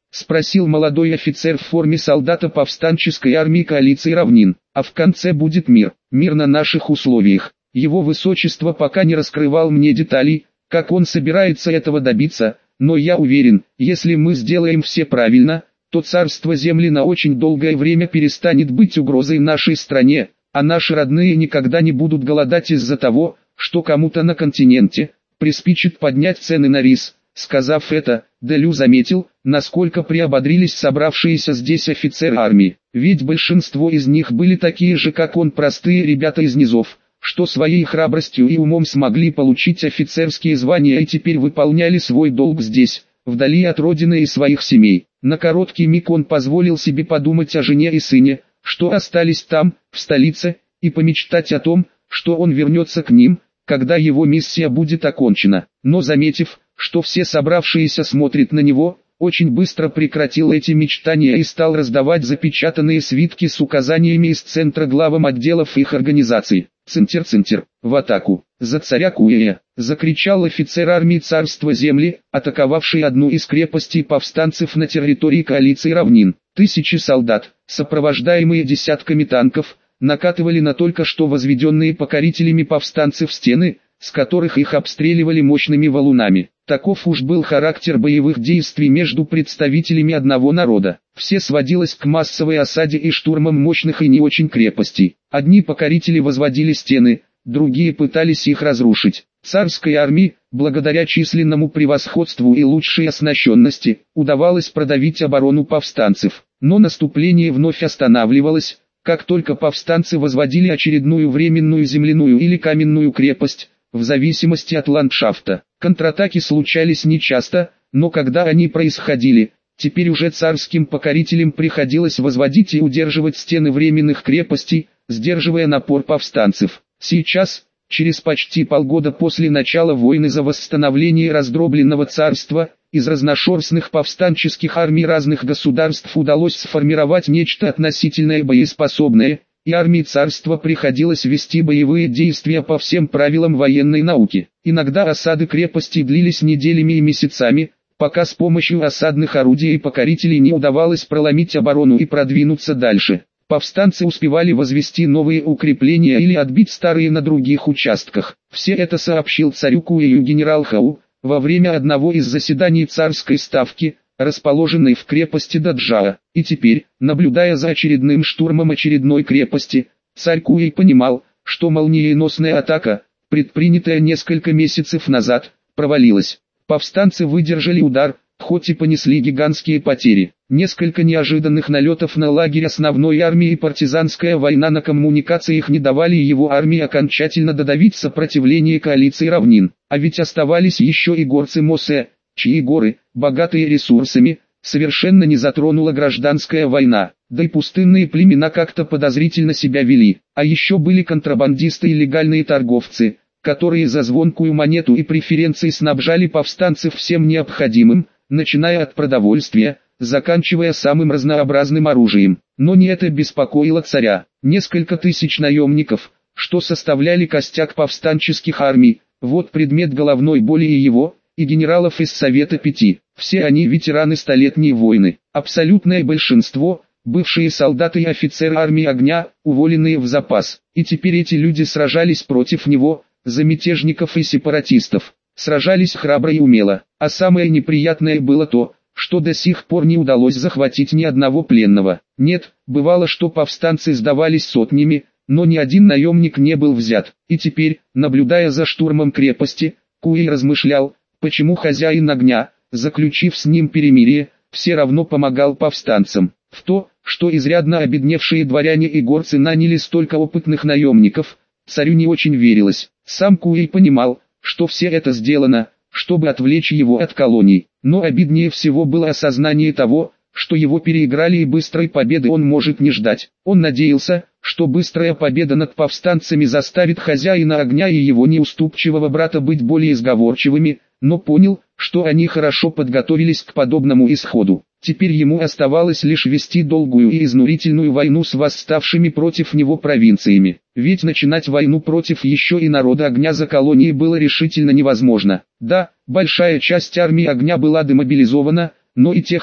— спросил молодой офицер в форме солдата повстанческой армии коалиции равнин. «А в конце будет мир, мир на наших условиях. Его высочество пока не раскрывал мне деталей, как он собирается этого добиться, но я уверен, если мы сделаем все правильно, то царство земли на очень долгое время перестанет быть угрозой нашей стране, а наши родные никогда не будут голодать из-за того, что кому-то на континенте приспичит поднять цены на рис». Сказав это, Делю заметил, насколько приободрились собравшиеся здесь офицеры армии, ведь большинство из них были такие же, как он, простые ребята из низов, что своей храбростью и умом смогли получить офицерские звания и теперь выполняли свой долг здесь, вдали от родины и своих семей. На короткий миг он позволил себе подумать о жене и сыне, что остались там, в столице, и помечтать о том, что он вернется к ним, когда его миссия будет окончена. Но заметив, что все собравшиеся смотрят на него, очень быстро прекратил эти мечтания и стал раздавать запечатанные свитки с указаниями из центра главам отделов их организаций. «Центр-центр, в атаку! За царя Куэя!» — закричал офицер армии царства земли, атаковавший одну из крепостей повстанцев на территории коалиции равнин. Тысячи солдат, сопровождаемые десятками танков, накатывали на только что возведенные покорителями повстанцев стены, с которых их обстреливали мощными валунами. Таков уж был характер боевых действий между представителями одного народа. Все сводилось к массовой осаде и штурмам мощных и не очень крепостей. Одни покорители возводили стены, другие пытались их разрушить. Царской армии, благодаря численному превосходству и лучшей оснащенности, удавалось продавить оборону повстанцев. Но наступление вновь останавливалось, как только повстанцы возводили очередную временную земляную или каменную крепость, в зависимости от ландшафта. Контратаки случались нечасто, но когда они происходили, теперь уже царским покорителям приходилось возводить и удерживать стены временных крепостей, сдерживая напор повстанцев. Сейчас, через почти полгода после начала войны за восстановление раздробленного царства, из разношерстных повстанческих армий разных государств удалось сформировать нечто относительно боеспособное, и армии царства приходилось вести боевые действия по всем правилам военной науки. Иногда осады крепостей длились неделями и месяцами, пока с помощью осадных орудий и покорителей не удавалось проломить оборону и продвинуться дальше. Повстанцы успевали возвести новые укрепления или отбить старые на других участках. Все это сообщил царю Куэю генерал Хау во время одного из заседаний царской ставки, расположенной в крепости Даджаа. И теперь, наблюдая за очередным штурмом очередной крепости, царь Куэй понимал, что молниеносная атака, предпринятая несколько месяцев назад, провалилась. Повстанцы выдержали удар, хоть и понесли гигантские потери. Несколько неожиданных налетов на лагерь основной армии и партизанская война на коммуникациях не давали его армии окончательно додавить сопротивление коалиции равнин. А ведь оставались еще и горцы Мосе, чьи горы, богатые ресурсами, совершенно не затронула гражданская война, да и пустынные племена как-то подозрительно себя вели. А еще были контрабандисты и легальные торговцы, которые за звонкую монету и преференции снабжали повстанцев всем необходимым, начиная от продовольствия, заканчивая самым разнообразным оружием. Но не это беспокоило царя. Несколько тысяч наемников, что составляли костяк повстанческих армий, вот предмет головной боли и его, и генералов из Совета Пяти. Все они ветераны Столетней войны. Абсолютное большинство – бывшие солдаты и офицеры армии огня, уволенные в запас. И теперь эти люди сражались против него, за мятежников и сепаратистов. Сражались храбро и умело. А самое неприятное было то, что до сих пор не удалось захватить ни одного пленного. Нет, бывало, что повстанцы сдавались сотнями, но ни один наемник не был взят. И теперь, наблюдая за штурмом крепости, Куэй размышлял, почему хозяин огня, заключив с ним перемирие, все равно помогал повстанцам. В то, что изрядно обедневшие дворяне и горцы наняли столько опытных наемников, царю не очень верилось. Сам Куэй понимал, что все это сделано, чтобы отвлечь его от колоний. Но обиднее всего было осознание того, что его переиграли и быстрой победы он может не ждать. Он надеялся, что быстрая победа над повстанцами заставит хозяина огня и его неуступчивого брата быть более сговорчивыми, но понял, что они хорошо подготовились к подобному исходу. Теперь ему оставалось лишь вести долгую и изнурительную войну с восставшими против него провинциями. Ведь начинать войну против еще и народа огня за колонии было решительно невозможно. Да, большая часть армии огня была демобилизована, но и тех сил,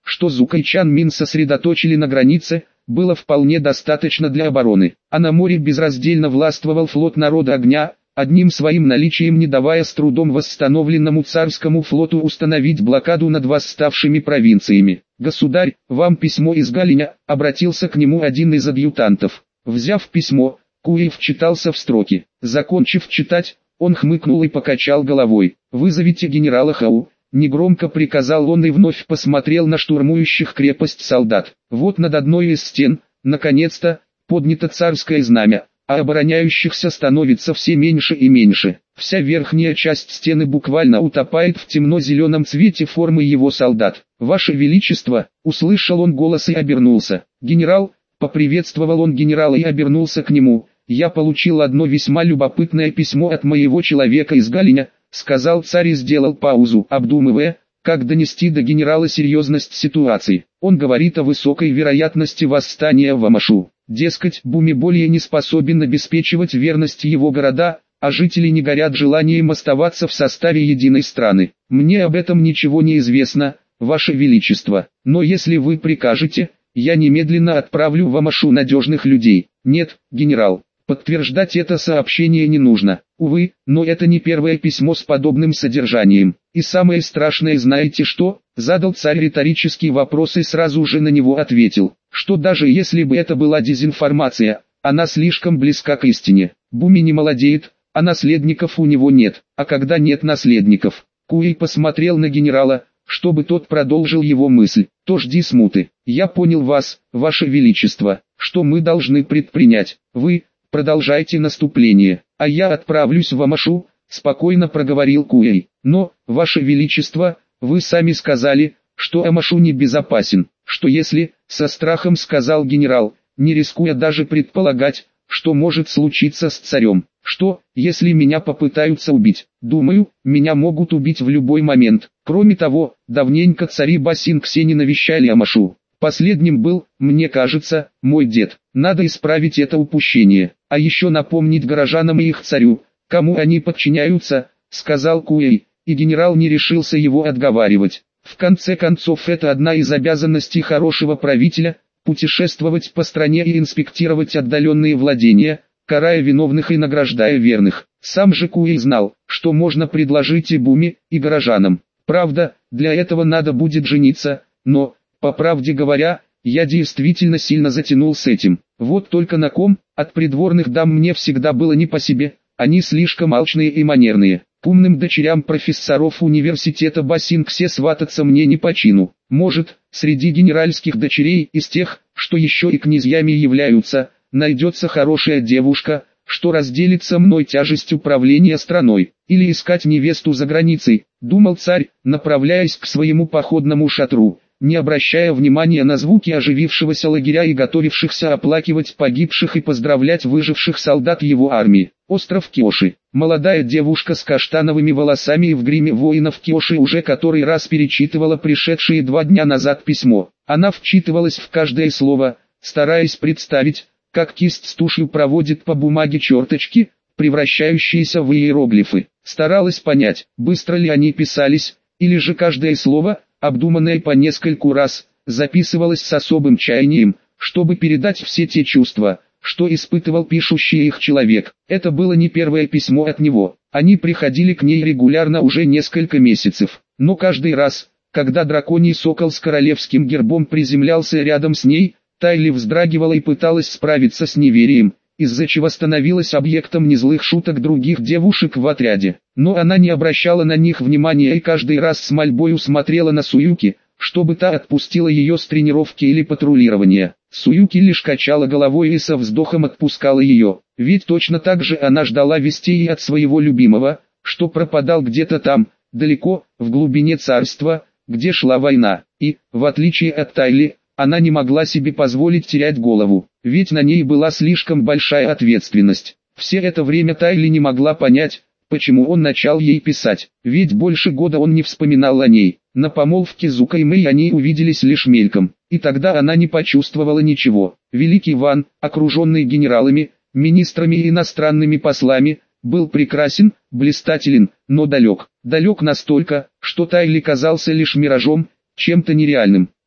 что Зукайчан Мин сосредоточили на границе, было вполне достаточно для обороны. А на море безраздельно властвовал флот народа огня, одним своим наличием не давая с трудом восстановленному царскому флоту установить блокаду над восставшими провинциями. «Государь, вам письмо из Галиня», — обратился к нему один из адъютантов. Взяв письмо, Куев вчитался в строки. Закончив читать, он хмыкнул и покачал головой. «Вызовите генерала Хау», — негромко приказал он и вновь посмотрел на штурмующих крепость солдат. Вот над одной из стен, наконец-то, поднято царское знамя, а обороняющихся становится все меньше и меньше. Вся верхняя часть стены буквально утопает в темно-зеленом цвете формы его солдат. «Ваше Величество», — услышал он голос и обернулся. «Генерал», — поприветствовал он генерала и обернулся к нему. «Я получил одно весьма любопытное письмо от моего человека из Галиня», — сказал царь и сделал паузу, обдумывая, как донести до генерала серьезность ситуации. Он говорит о высокой вероятности восстания в Амашу. Дескать, Буми более не способен обеспечивать верность его города, а жители не горят желанием оставаться в составе единой страны. Мне об этом ничего не известно, Ваше Величество, но если вы прикажете, я немедленно отправлю в Амашу надежных людей. Нет, генерал, подтверждать это сообщение не нужно. Увы, но это не первое письмо с подобным содержанием. И самое страшное знаете что? Задал царь риторический вопрос и сразу же на него ответил, что даже если бы это была дезинформация, она слишком близка к истине. Буми не молодеет, а наследников у него нет. А когда нет наследников, Куэй посмотрел на генерала, чтобы тот продолжил его мысль. То жди смуты. Я понял вас, Ваше Величество, что мы должны предпринять. Вы продолжайте наступление, а я отправлюсь в Амашу, спокойно проговорил Куэй. Но, Ваше Величество, вы сами сказали, что Амашу не безопасен. Что если, со страхом сказал генерал, не рискуя даже предполагать, что может случиться с царем. Что, если меня попытаются убить? Думаю, меня могут убить в любой момент. Кроме того, давненько цари Басин-Ксе не навещали Амашу. Последним был, мне кажется, мой дед. Надо исправить это упущение. А еще напомнить горожанам и их царю, кому они подчиняются, сказал Куэй, и генерал не решился его отговаривать. В конце концов, это одна из обязанностей хорошего правителя – путешествовать по стране и инспектировать отдаленные владения, карая виновных и награждая верных. Сам же Куэй знал, что можно предложить и Буми, и горожанам. Правда, для этого надо будет жениться, но, по правде говоря, я действительно сильно затянул с этим. Вот только на ком, от придворных дам мне всегда было не по себе, они слишком алчные и манерные. К умным дочерям профессоров университета Басин-Ксе свататься мне не по чину. Может, среди генеральских дочерей из тех, что еще и князьями являются, найдется хорошая девушка, что разделит со мной тяжесть управления страной, или искать невесту за границей, думал царь, направляясь к своему походному шатру, не обращая внимания на звуки оживившегося лагеря и готовившихся оплакивать погибших и поздравлять выживших солдат его армии. Остров Киоши. Молодая девушка с каштановыми волосами и в гриме воинов Киоши уже который раз перечитывала пришедшие два дня назад письмо. Она вчитывалась в каждое слово, стараясь представить, как кисть с тушью проводит по бумаге черточки, превращающиеся в иероглифы. Старалась понять, быстро ли они писались, или же каждое слово, обдуманное по нескольку раз, записывалось с особым чаянием, чтобы передать все те чувства, что испытывал пишущий их человек. Это было не первое письмо от него. Они приходили к ней регулярно уже несколько месяцев. Но каждый раз, когда драконий сокол с королевским гербом приземлялся рядом с ней, Тайли вздрагивала и пыталась справиться с неверием, из-за чего становилась объектом незлых шуток других девушек в отряде. Но она не обращала на них внимания и каждый раз с мольбой смотрела на Суюки, чтобы та отпустила ее с тренировки или патрулирования. Суюки лишь качала головой и со вздохом отпускала ее, ведь точно так же она ждала вестей от своего любимого, что пропадал где-то там, далеко, в глубине царства, где шла война, и, в отличие от Тайли, она не могла себе позволить терять голову, ведь на ней была слишком большая ответственность. Все это время Тайли не могла понять, почему он начал ей писать, ведь больше года он не вспоминал о ней. На помолвке Зука и Мэй они увиделись лишь мельком, и тогда она не почувствовала ничего. Великий Ван, окруженный генералами, министрами и иностранными послами, был прекрасен, блистателен, но далек. Далек настолько, что Тайли казался лишь миражом, чем-то нереальным.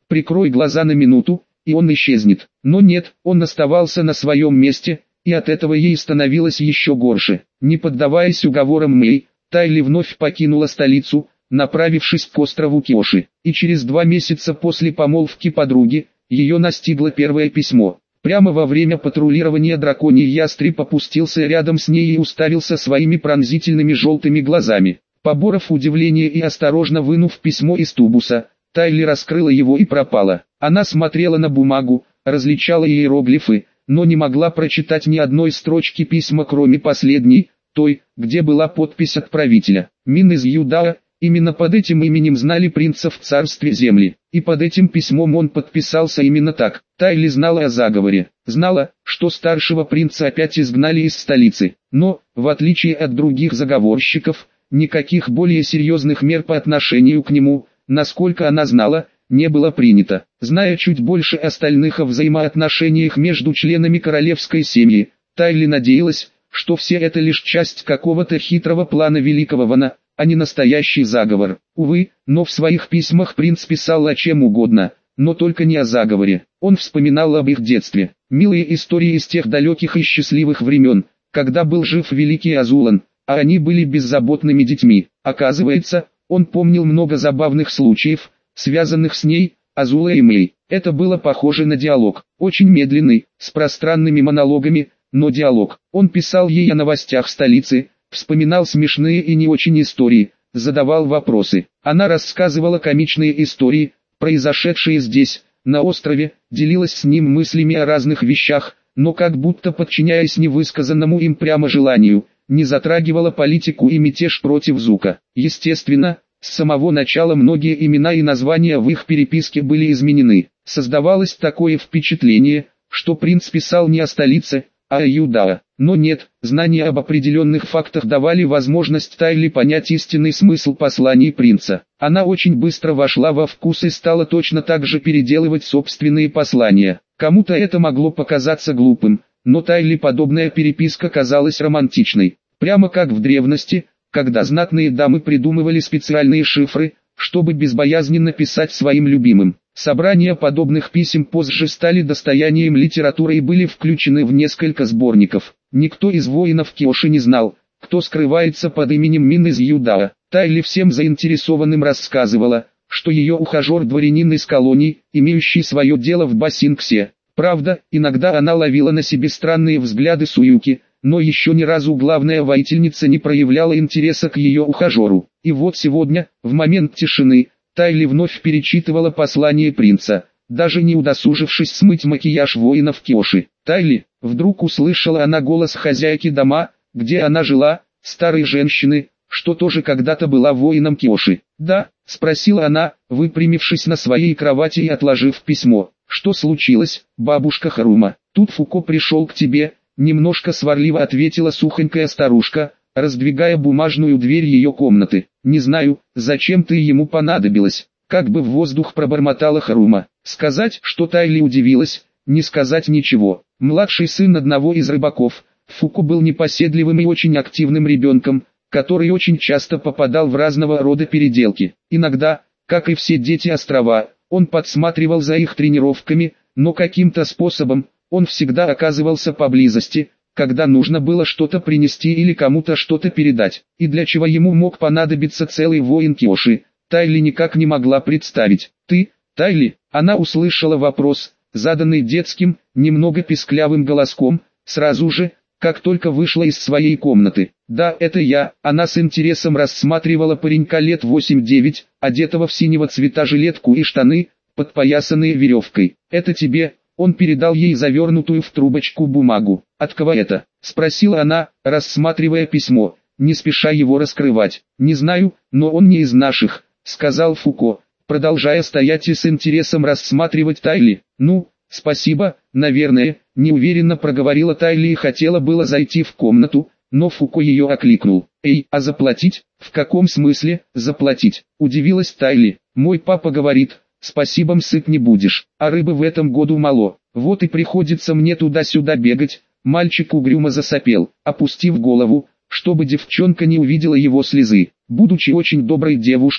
Прикрой глаза на минуту, и он исчезнет. Но нет, он оставался на своем месте, и от этого ей становилось еще горше. Не поддаваясь уговорам Мэй, Тайли вновь покинула столицу, направившись к острову Киоши. И через два месяца после помолвки подруги, ее настигло первое письмо. Прямо во время патрулирования драконий ястреб опустился рядом с ней и уставился своими пронзительными желтыми глазами. Поборов удивление и осторожно вынув письмо из тубуса, Тайли раскрыла его и пропала. Она смотрела на бумагу, различала иероглифы, но не могла прочитать ни одной строчки письма, кроме последней, той, где была подпись отправителя. Мин из Юдаа. Именно под этим именем знали принца в царстве земли, и под этим письмом он подписался именно так. Тайли знала о заговоре, знала, что старшего принца опять изгнали из столицы, но, в отличие от других заговорщиков, никаких более серьезных мер по отношению к нему, насколько она знала, не было принято. Зная чуть больше остальных о взаимоотношениях между членами королевской семьи, Тайли надеялась, что все это лишь часть какого-то хитрого плана великого Вана, а не настоящий заговор. Увы, но в своих письмах принц писал о чем угодно, но только не о заговоре. Он вспоминал об их детстве, милые истории из тех далеких и счастливых времен, когда был жив великий Азулан, а они были беззаботными детьми. Оказывается, он помнил много забавных случаев, связанных с ней, Азулой и Мэй. Это было похоже на диалог, очень медленный, с пространными монологами, но диалог. Он писал ей о новостях столицы, вспоминал смешные и не очень истории, задавал вопросы. Она рассказывала комичные истории, произошедшие здесь, на острове, делилась с ним мыслями о разных вещах, но как будто подчиняясь невысказанному им прямо желанию, не затрагивала политику и мятеж против Зука. Естественно, с самого начала многие имена и названия в их переписке были изменены. Создавалось такое впечатление, что принц писал не о столице, а о Юдаа. Но нет, знания об определенных фактах давали возможность Тайли понять истинный смысл посланий принца. Она очень быстро вошла во вкус и стала точно так же переделывать собственные послания. Кому-то это могло показаться глупым, но Тайли подобная переписка казалась романтичной. Прямо как в древности, когда знатные дамы придумывали специальные шифры, чтобы безбоязненно писать своим любимым. Собрания подобных писем позже стали достоянием литературы и были включены в несколько сборников. Никто из воинов Киоши не знал, кто скрывается под именем Мин из Юдаа. Тайли всем заинтересованным рассказывала, что ее ухажер дворянин из колоний, имеющий свое дело в Басинксе. Правда, иногда она ловила на себе странные взгляды Суюки, но еще ни разу главная воительница не проявляла интереса к ее ухажеру. И вот сегодня, в момент тишины, Тайли вновь перечитывала послание принца, даже не удосужившись смыть макияж воинов Киоши. Тайли, вдруг услышала она голос хозяйки дома, где она жила, старой женщины, что тоже когда-то была воином Киоши. «Да?» — спросила она, выпрямившись на своей кровати и отложив письмо. «Что случилось, бабушка Харума? Тут Фуко пришел к тебе», — немножко сварливо ответила сухонькая старушка, раздвигая бумажную дверь ее комнаты. «Не знаю, зачем ты ему понадобилась», — как бы в воздух пробормотала Харума. Сказать, что Тайли удивилась, не сказать ничего. Младший сын одного из рыбаков, Фуко был непоседливым и очень активным ребенком, который очень часто попадал в разного рода переделки. Иногда, как и все дети острова, он подсматривал за их тренировками, но каким-то способом, он всегда оказывался поблизости, когда нужно было что-то принести или кому-то что-то передать. И для чего ему мог понадобиться целый воин Киоши, Тайли никак не могла представить. «Ты, Тайли?» Она услышала вопрос, заданный детским, немного писклявым голоском, сразу же, как только вышла из своей комнаты. «Да, это я». Она с интересом рассматривала паренька лет восемь-девять, одетого в синего цвета жилетку и штаны, подпоясанные веревкой. «Это тебе?» Он передал ей завернутую в трубочку бумагу. «От кого это?» — спросила она, рассматривая письмо, не спеша его раскрывать. «Не знаю, но он не из наших», — сказал Фуко, продолжая стоять и с интересом рассматривать Тайли. «Ну, спасибо, наверное», — неуверенно проговорила Тайли и хотела было зайти в комнату, но Фуко ее окликнул. «Эй, а заплатить?» «В каком смысле заплатить?» — удивилась Тайли. «Мой папа говорит, спасибо, сыт не будешь, а рыбы в этом году мало, вот и приходится мне туда-сюда бегать». Мальчик угрюмо засопел, опустив голову, чтобы девчонка не увидела его слезы. Будучи очень доброй девушкой,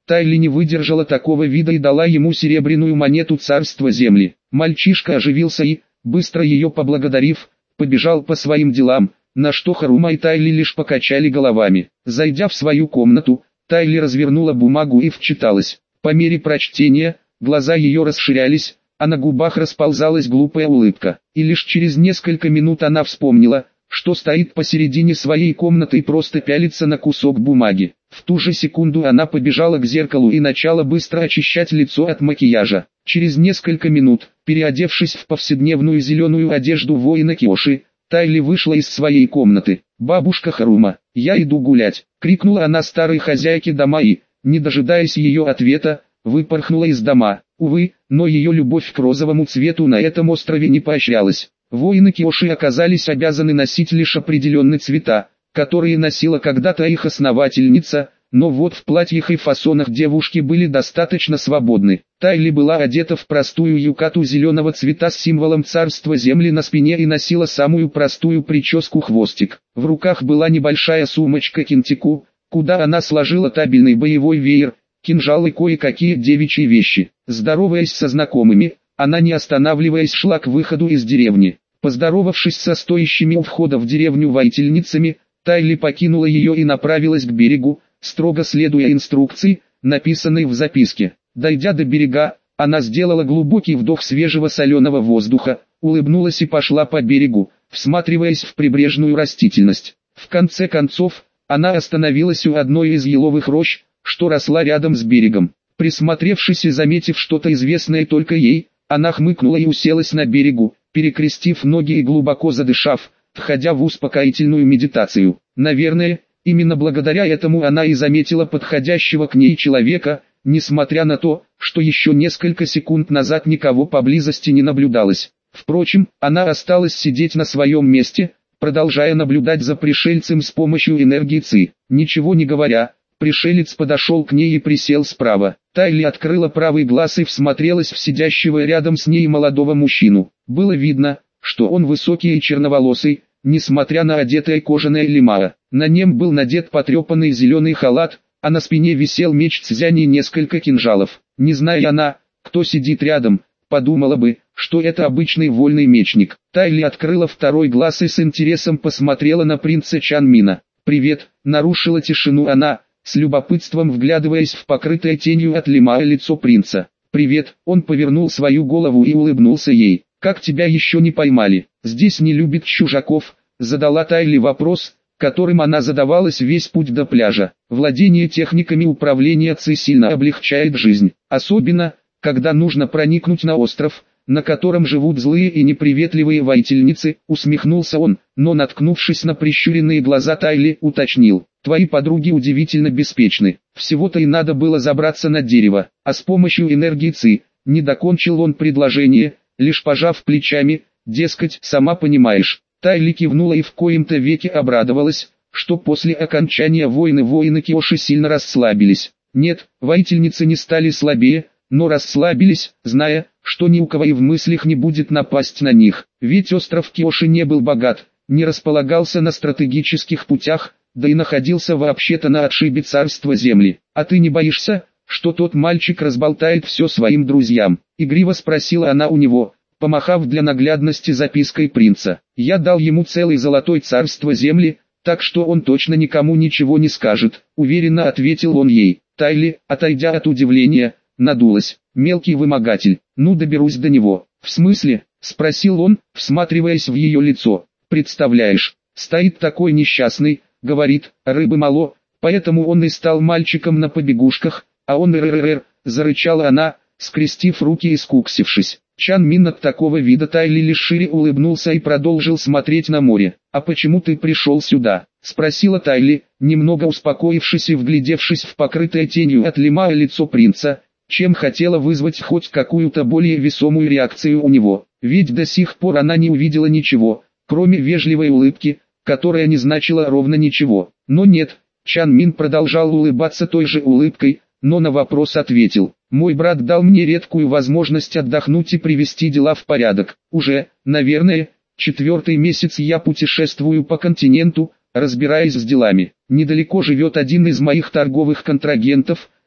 Тайли не выдержала такого вида и дала ему серебряную монету царства земли. Мальчишка оживился и, быстро ее поблагодарив, побежал по своим делам, на что Харума и Тайли лишь покачали головами. Зайдя в свою комнату, Тайли развернула бумагу и вчиталась. По мере прочтения, глаза ее расширялись, а на губах расползалась глупая улыбка. И лишь через несколько минут она вспомнила, что стоит посередине своей комнаты и просто пялится на кусок бумаги. В ту же секунду она побежала к зеркалу и начала быстро очищать лицо от макияжа. Через несколько минут, переодевшись в повседневную зеленую одежду воина Киоши, Тайли вышла из своей комнаты. «Бабушка Харума, я иду гулять!» — крикнула она старой хозяйке дома и, не дожидаясь ее ответа, выпорхнула из дома. Увы, но ее любовь к розовому цвету на этом острове не поощрялась. Воины Киоши оказались обязаны носить лишь определенные цвета, которые носила когда-то их основательница, но вот в платьях и фасонах девушки были достаточно свободны. Тайли была одета в простую юкату зеленого цвета с символом царства земли на спине и носила самую простую прическу-хвостик. В руках была небольшая сумочка кинтику, куда она сложила табельный боевой веер, кинжал и кое-какие девичьи вещи. Здороваясь со знакомыми, она не останавливаясь шла к выходу из деревни. Поздоровавшись со стоящими у входа в деревню воительницами, Тайли покинула ее и направилась к берегу, строго следуя инструкции, написанной в записке. Дойдя до берега, она сделала глубокий вдох свежего соленого воздуха, улыбнулась и пошла по берегу, всматриваясь в прибрежную растительность. В конце концов, она остановилась у одной из еловых рощ, что росла рядом с берегом. Присмотревшись и заметив что-то известное только ей, она хмыкнула и уселась на берегу, перекрестив ноги и глубоко задышав, входя в успокоительную медитацию. Наверное, именно благодаря этому она и заметила подходящего к ней человека, несмотря на то, что еще несколько секунд назад никого поблизости не наблюдалось. Впрочем, она осталась сидеть на своем месте, продолжая наблюдать за пришельцем с помощью энергии Ци. Ничего не говоря, пришелец подошел к ней и присел справа. Тайли открыла правый глаз и всмотрелась в сидящего рядом с ней молодого мужчину. Было видно, что он высокий и черноволосый, несмотря на одетое кожаное лимао. На нем был надет потрепанный зеленый халат, а на спине висел меч цзянь и несколько кинжалов. Не зная она, кто сидит рядом, подумала бы, что это обычный вольный мечник. Тайли открыла второй глаз и с интересом посмотрела на принца Чанмина. «Привет», — нарушила тишину она, с любопытством вглядываясь в покрытое тенью от лимао лицо принца. «Привет», — он повернул свою голову и улыбнулся ей. «Как тебя еще не поймали? Здесь не любят чужаков», — задала Тайли вопрос, которым она задавалась весь путь до пляжа. Владение техниками управления Ци сильно облегчает жизнь, особенно, когда нужно проникнуть на остров, на котором живут злые и неприветливые воительницы, усмехнулся он, но наткнувшись на прищуренные глаза Тайли, уточнил. «Твои подруги удивительно беспечны, всего-то и надо было забраться на дерево, а с помощью энергии Ци, не докончил он предложение, лишь пожав плечами, дескать, сама понимаешь». Тайли кивнула и в коем-то веке обрадовалась, что после окончания войны воины Киоши сильно расслабились. Нет, воительницы не стали слабее, но расслабились, зная, что ни у кого и в мыслях не будет напасть на них. Ведь остров Киоши не был богат, не располагался на стратегических путях, да и находился вообще-то на отшибе царства земли. «А ты не боишься, что тот мальчик разболтает все своим друзьям?» — игриво спросила она у него, помахав для наглядности запиской принца. «Я дал ему целый золотой царство земли, так что он точно никому ничего не скажет», — уверенно ответил он ей. Тайли, отойдя от удивления, надулась. «Мелкий вымогатель, ну доберусь до него». «В смысле?» — спросил он, всматриваясь в ее лицо. «Представляешь, стоит такой несчастный, говорит, рыбы мало, поэтому он и стал мальчиком на побегушках, а он р-р-р», зарычала она, скрестив руки и скуксившись. Чан Мин от такого вида Тайли лишь шире улыбнулся и продолжил смотреть на море. «А почему ты пришел сюда?» — спросила Тайли, немного успокоившись и вглядевшись в покрытое тенью от лимао лицо принца, чем хотела вызвать хоть какую-то более весомую реакцию у него. Ведь до сих пор она не увидела ничего, кроме вежливой улыбки, которая не значила ровно ничего. Но нет, Чан Мин продолжал улыбаться той же улыбкой, но на вопрос ответил. «Мой брат дал мне редкую возможность отдохнуть и привести дела в порядок. Уже, наверное, четвертый месяц я путешествую по континенту, разбираясь с делами. Недалеко живет один из моих торговых контрагентов,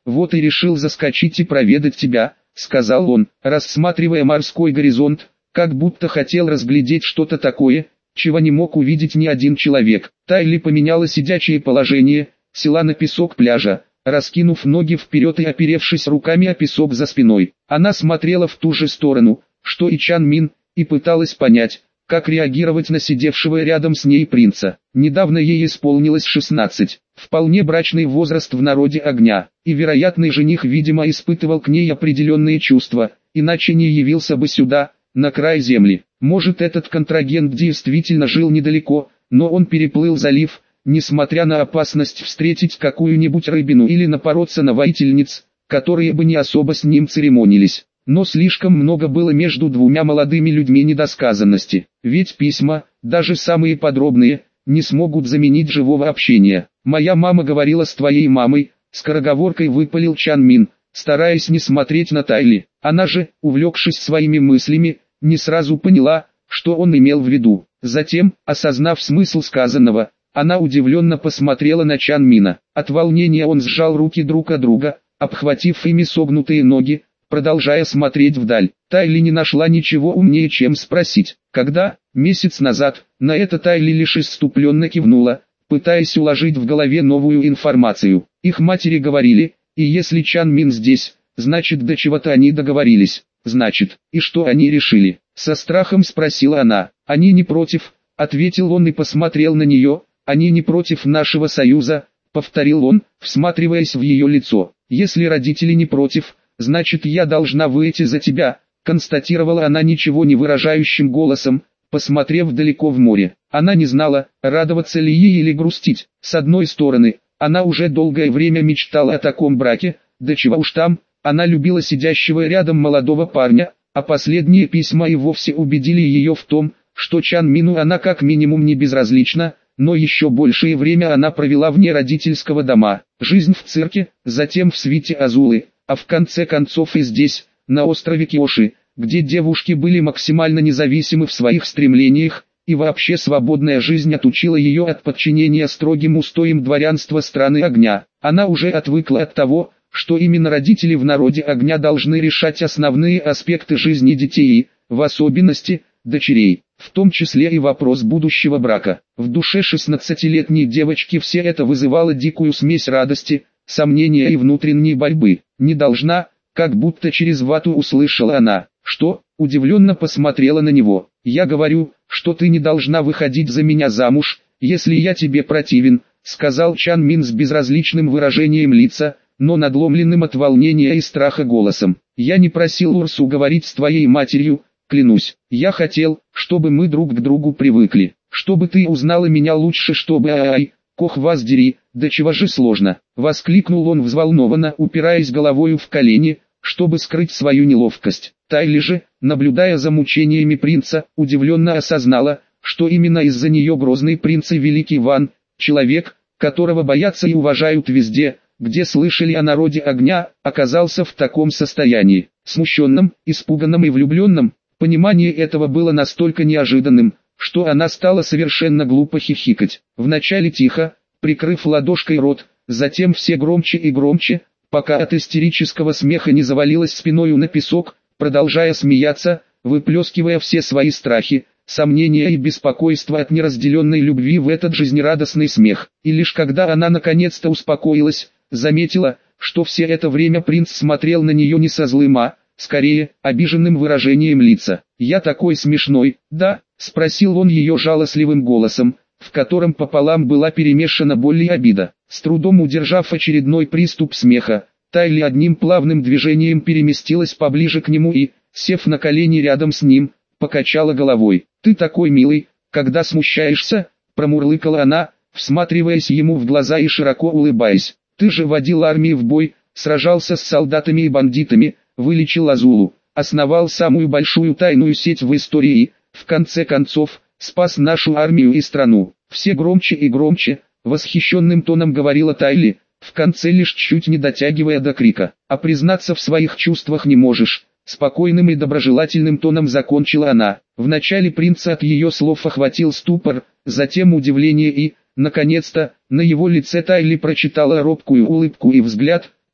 вот и решил заскочить и проведать тебя», — сказал он, рассматривая морской горизонт, как будто хотел разглядеть что-то такое, чего не мог увидеть ни один человек. Тайли поменяла сидячее положение, села на песок пляжа, раскинув ноги вперед и оперевшись руками о песок за спиной. Она смотрела в ту же сторону, что и Чан Мин, и пыталась понять, как реагировать на сидевшего рядом с ней принца. Недавно ей исполнилось шестнадцать, вполне брачный возраст в народе огня, и вероятный жених, видимо, испытывал к ней определенные чувства, иначе не явился бы сюда, на край земли. Может, этот контрагент действительно жил недалеко, но он переплыл залив, несмотря на опасность встретить какую-нибудь рыбину или напороться на воительниц, которые бы не особо с ним церемонились. Но слишком много было между двумя молодыми людьми недосказанности, ведь письма, даже самые подробные, не смогут заменить живого общения. «Моя мама говорила с твоей мамой», — скороговоркой выпалил Чан Мин, стараясь не смотреть на Тайли. Она же, увлекшись своими мыслями, не сразу поняла, что он имел в виду. Затем, осознав смысл сказанного, она удивленно посмотрела на Чан Мина. От волнения он сжал руки друг от друга, обхватив ими согнутые ноги, продолжая смотреть вдаль. Тайли не нашла ничего умнее, чем спросить. Когда, месяц назад, на это Тайли лишь исступленно кивнула, пытаясь уложить в голове новую информацию. Их матери говорили, и если Чан Мин здесь, значит, до чего-то они договорились. Значит, и что они решили? Со страхом спросила она. Они не против, ответил он и посмотрел на нее. Они не против нашего союза, повторил он, всматриваясь в ее лицо. Если родители не против, значит, я должна выйти за тебя, констатировала она ничего не выражающим голосом, посмотрев далеко в море. Она не знала, радоваться ли ей или грустить. С одной стороны, она уже долгое время мечтала о таком браке, да чего уж там, она любила сидящего рядом молодого парня, а последние письма и вовсе убедили ее в том, что Чан Мину она как минимум не безразлична, но еще большее время она провела вне родительского дома. Жизнь в цирке, затем в свите Азулы, а в конце концов и здесь, на острове Киоши, где девушки были максимально независимы в своих стремлениях, и вообще свободная жизнь отучила ее от подчинения строгим устоям дворянства страны огня. Она уже отвыкла от того, что именно родители в народе огня должны решать основные аспекты жизни детей, в особенности, дочерей, в том числе и вопрос будущего брака. В душе шестнадцатилетней девочки все это вызывало дикую смесь радости, сомнения и внутренней борьбы. «Не должна», как будто через вату услышала она. «Что?» — удивленно посмотрела на него. «Я говорю, что ты не должна выходить за меня замуж, если я тебе противен», — сказал Чан Мин с безразличным выражением лица, но надломленным от волнения и страха голосом. «Я не просил Урсу говорить с твоей матерью, клянусь. Я хотел, чтобы мы друг к другу привыкли, чтобы ты узнала меня лучше, чтобы ай, кох вас дери, да чего же сложно», — воскликнул он взволнованно, упираясь головою в колени, чтобы скрыть свою неловкость. Тайли же, наблюдая за мучениями принца, удивленно осознала, что именно из-за нее грозный принц и великий Ван, человек, которого боятся и уважают везде, где слышали о народе огня, оказался в таком состоянии, смущенном, испуганном и влюбленном. Понимание этого было настолько неожиданным, что она стала совершенно глупо хихикать. Вначале тихо, прикрыв ладошкой рот, затем все громче и громче, пока от истерического смеха не завалилась спиною на песок, продолжая смеяться, выплескивая все свои страхи, сомнения и беспокойство от неразделенной любви в этот жизнерадостный смех. И лишь когда она наконец-то успокоилась, заметила, что все это время принц смотрел на нее не со злым, а, скорее, обиженным выражением лица. «Я такой смешной, да?» — спросил он ее жалостливым голосом, в котором пополам была перемешана боль и обида. С трудом удержав очередной приступ смеха, Тайли одним плавным движением переместилась поближе к нему и, сев на колени рядом с ним, покачала головой. «Ты такой милый, когда смущаешься», — промурлыкала она, всматриваясь ему в глаза и широко улыбаясь. «Ты же водил армии в бой, сражался с солдатами и бандитами, вылечил Азулу, основал самую большую тайную сеть в истории и, в конце концов, спас нашу армию и страну». Все громче и громче, восхищенным тоном говорила Тайли, в конце лишь чуть не дотягивая до крика. «А признаться в своих чувствах не можешь», — спокойным и доброжелательным тоном закончила она. Вначале принца от ее слов охватил ступор, затем удивление и, наконец-то, на его лице Тайли прочитала робкую улыбку и взгляд,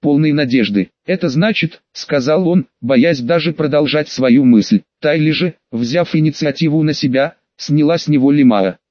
полной надежды. «Это значит», — сказал он, боясь даже продолжать свою мысль. Тайли же, взяв инициативу на себя, сняла с него Лимаа.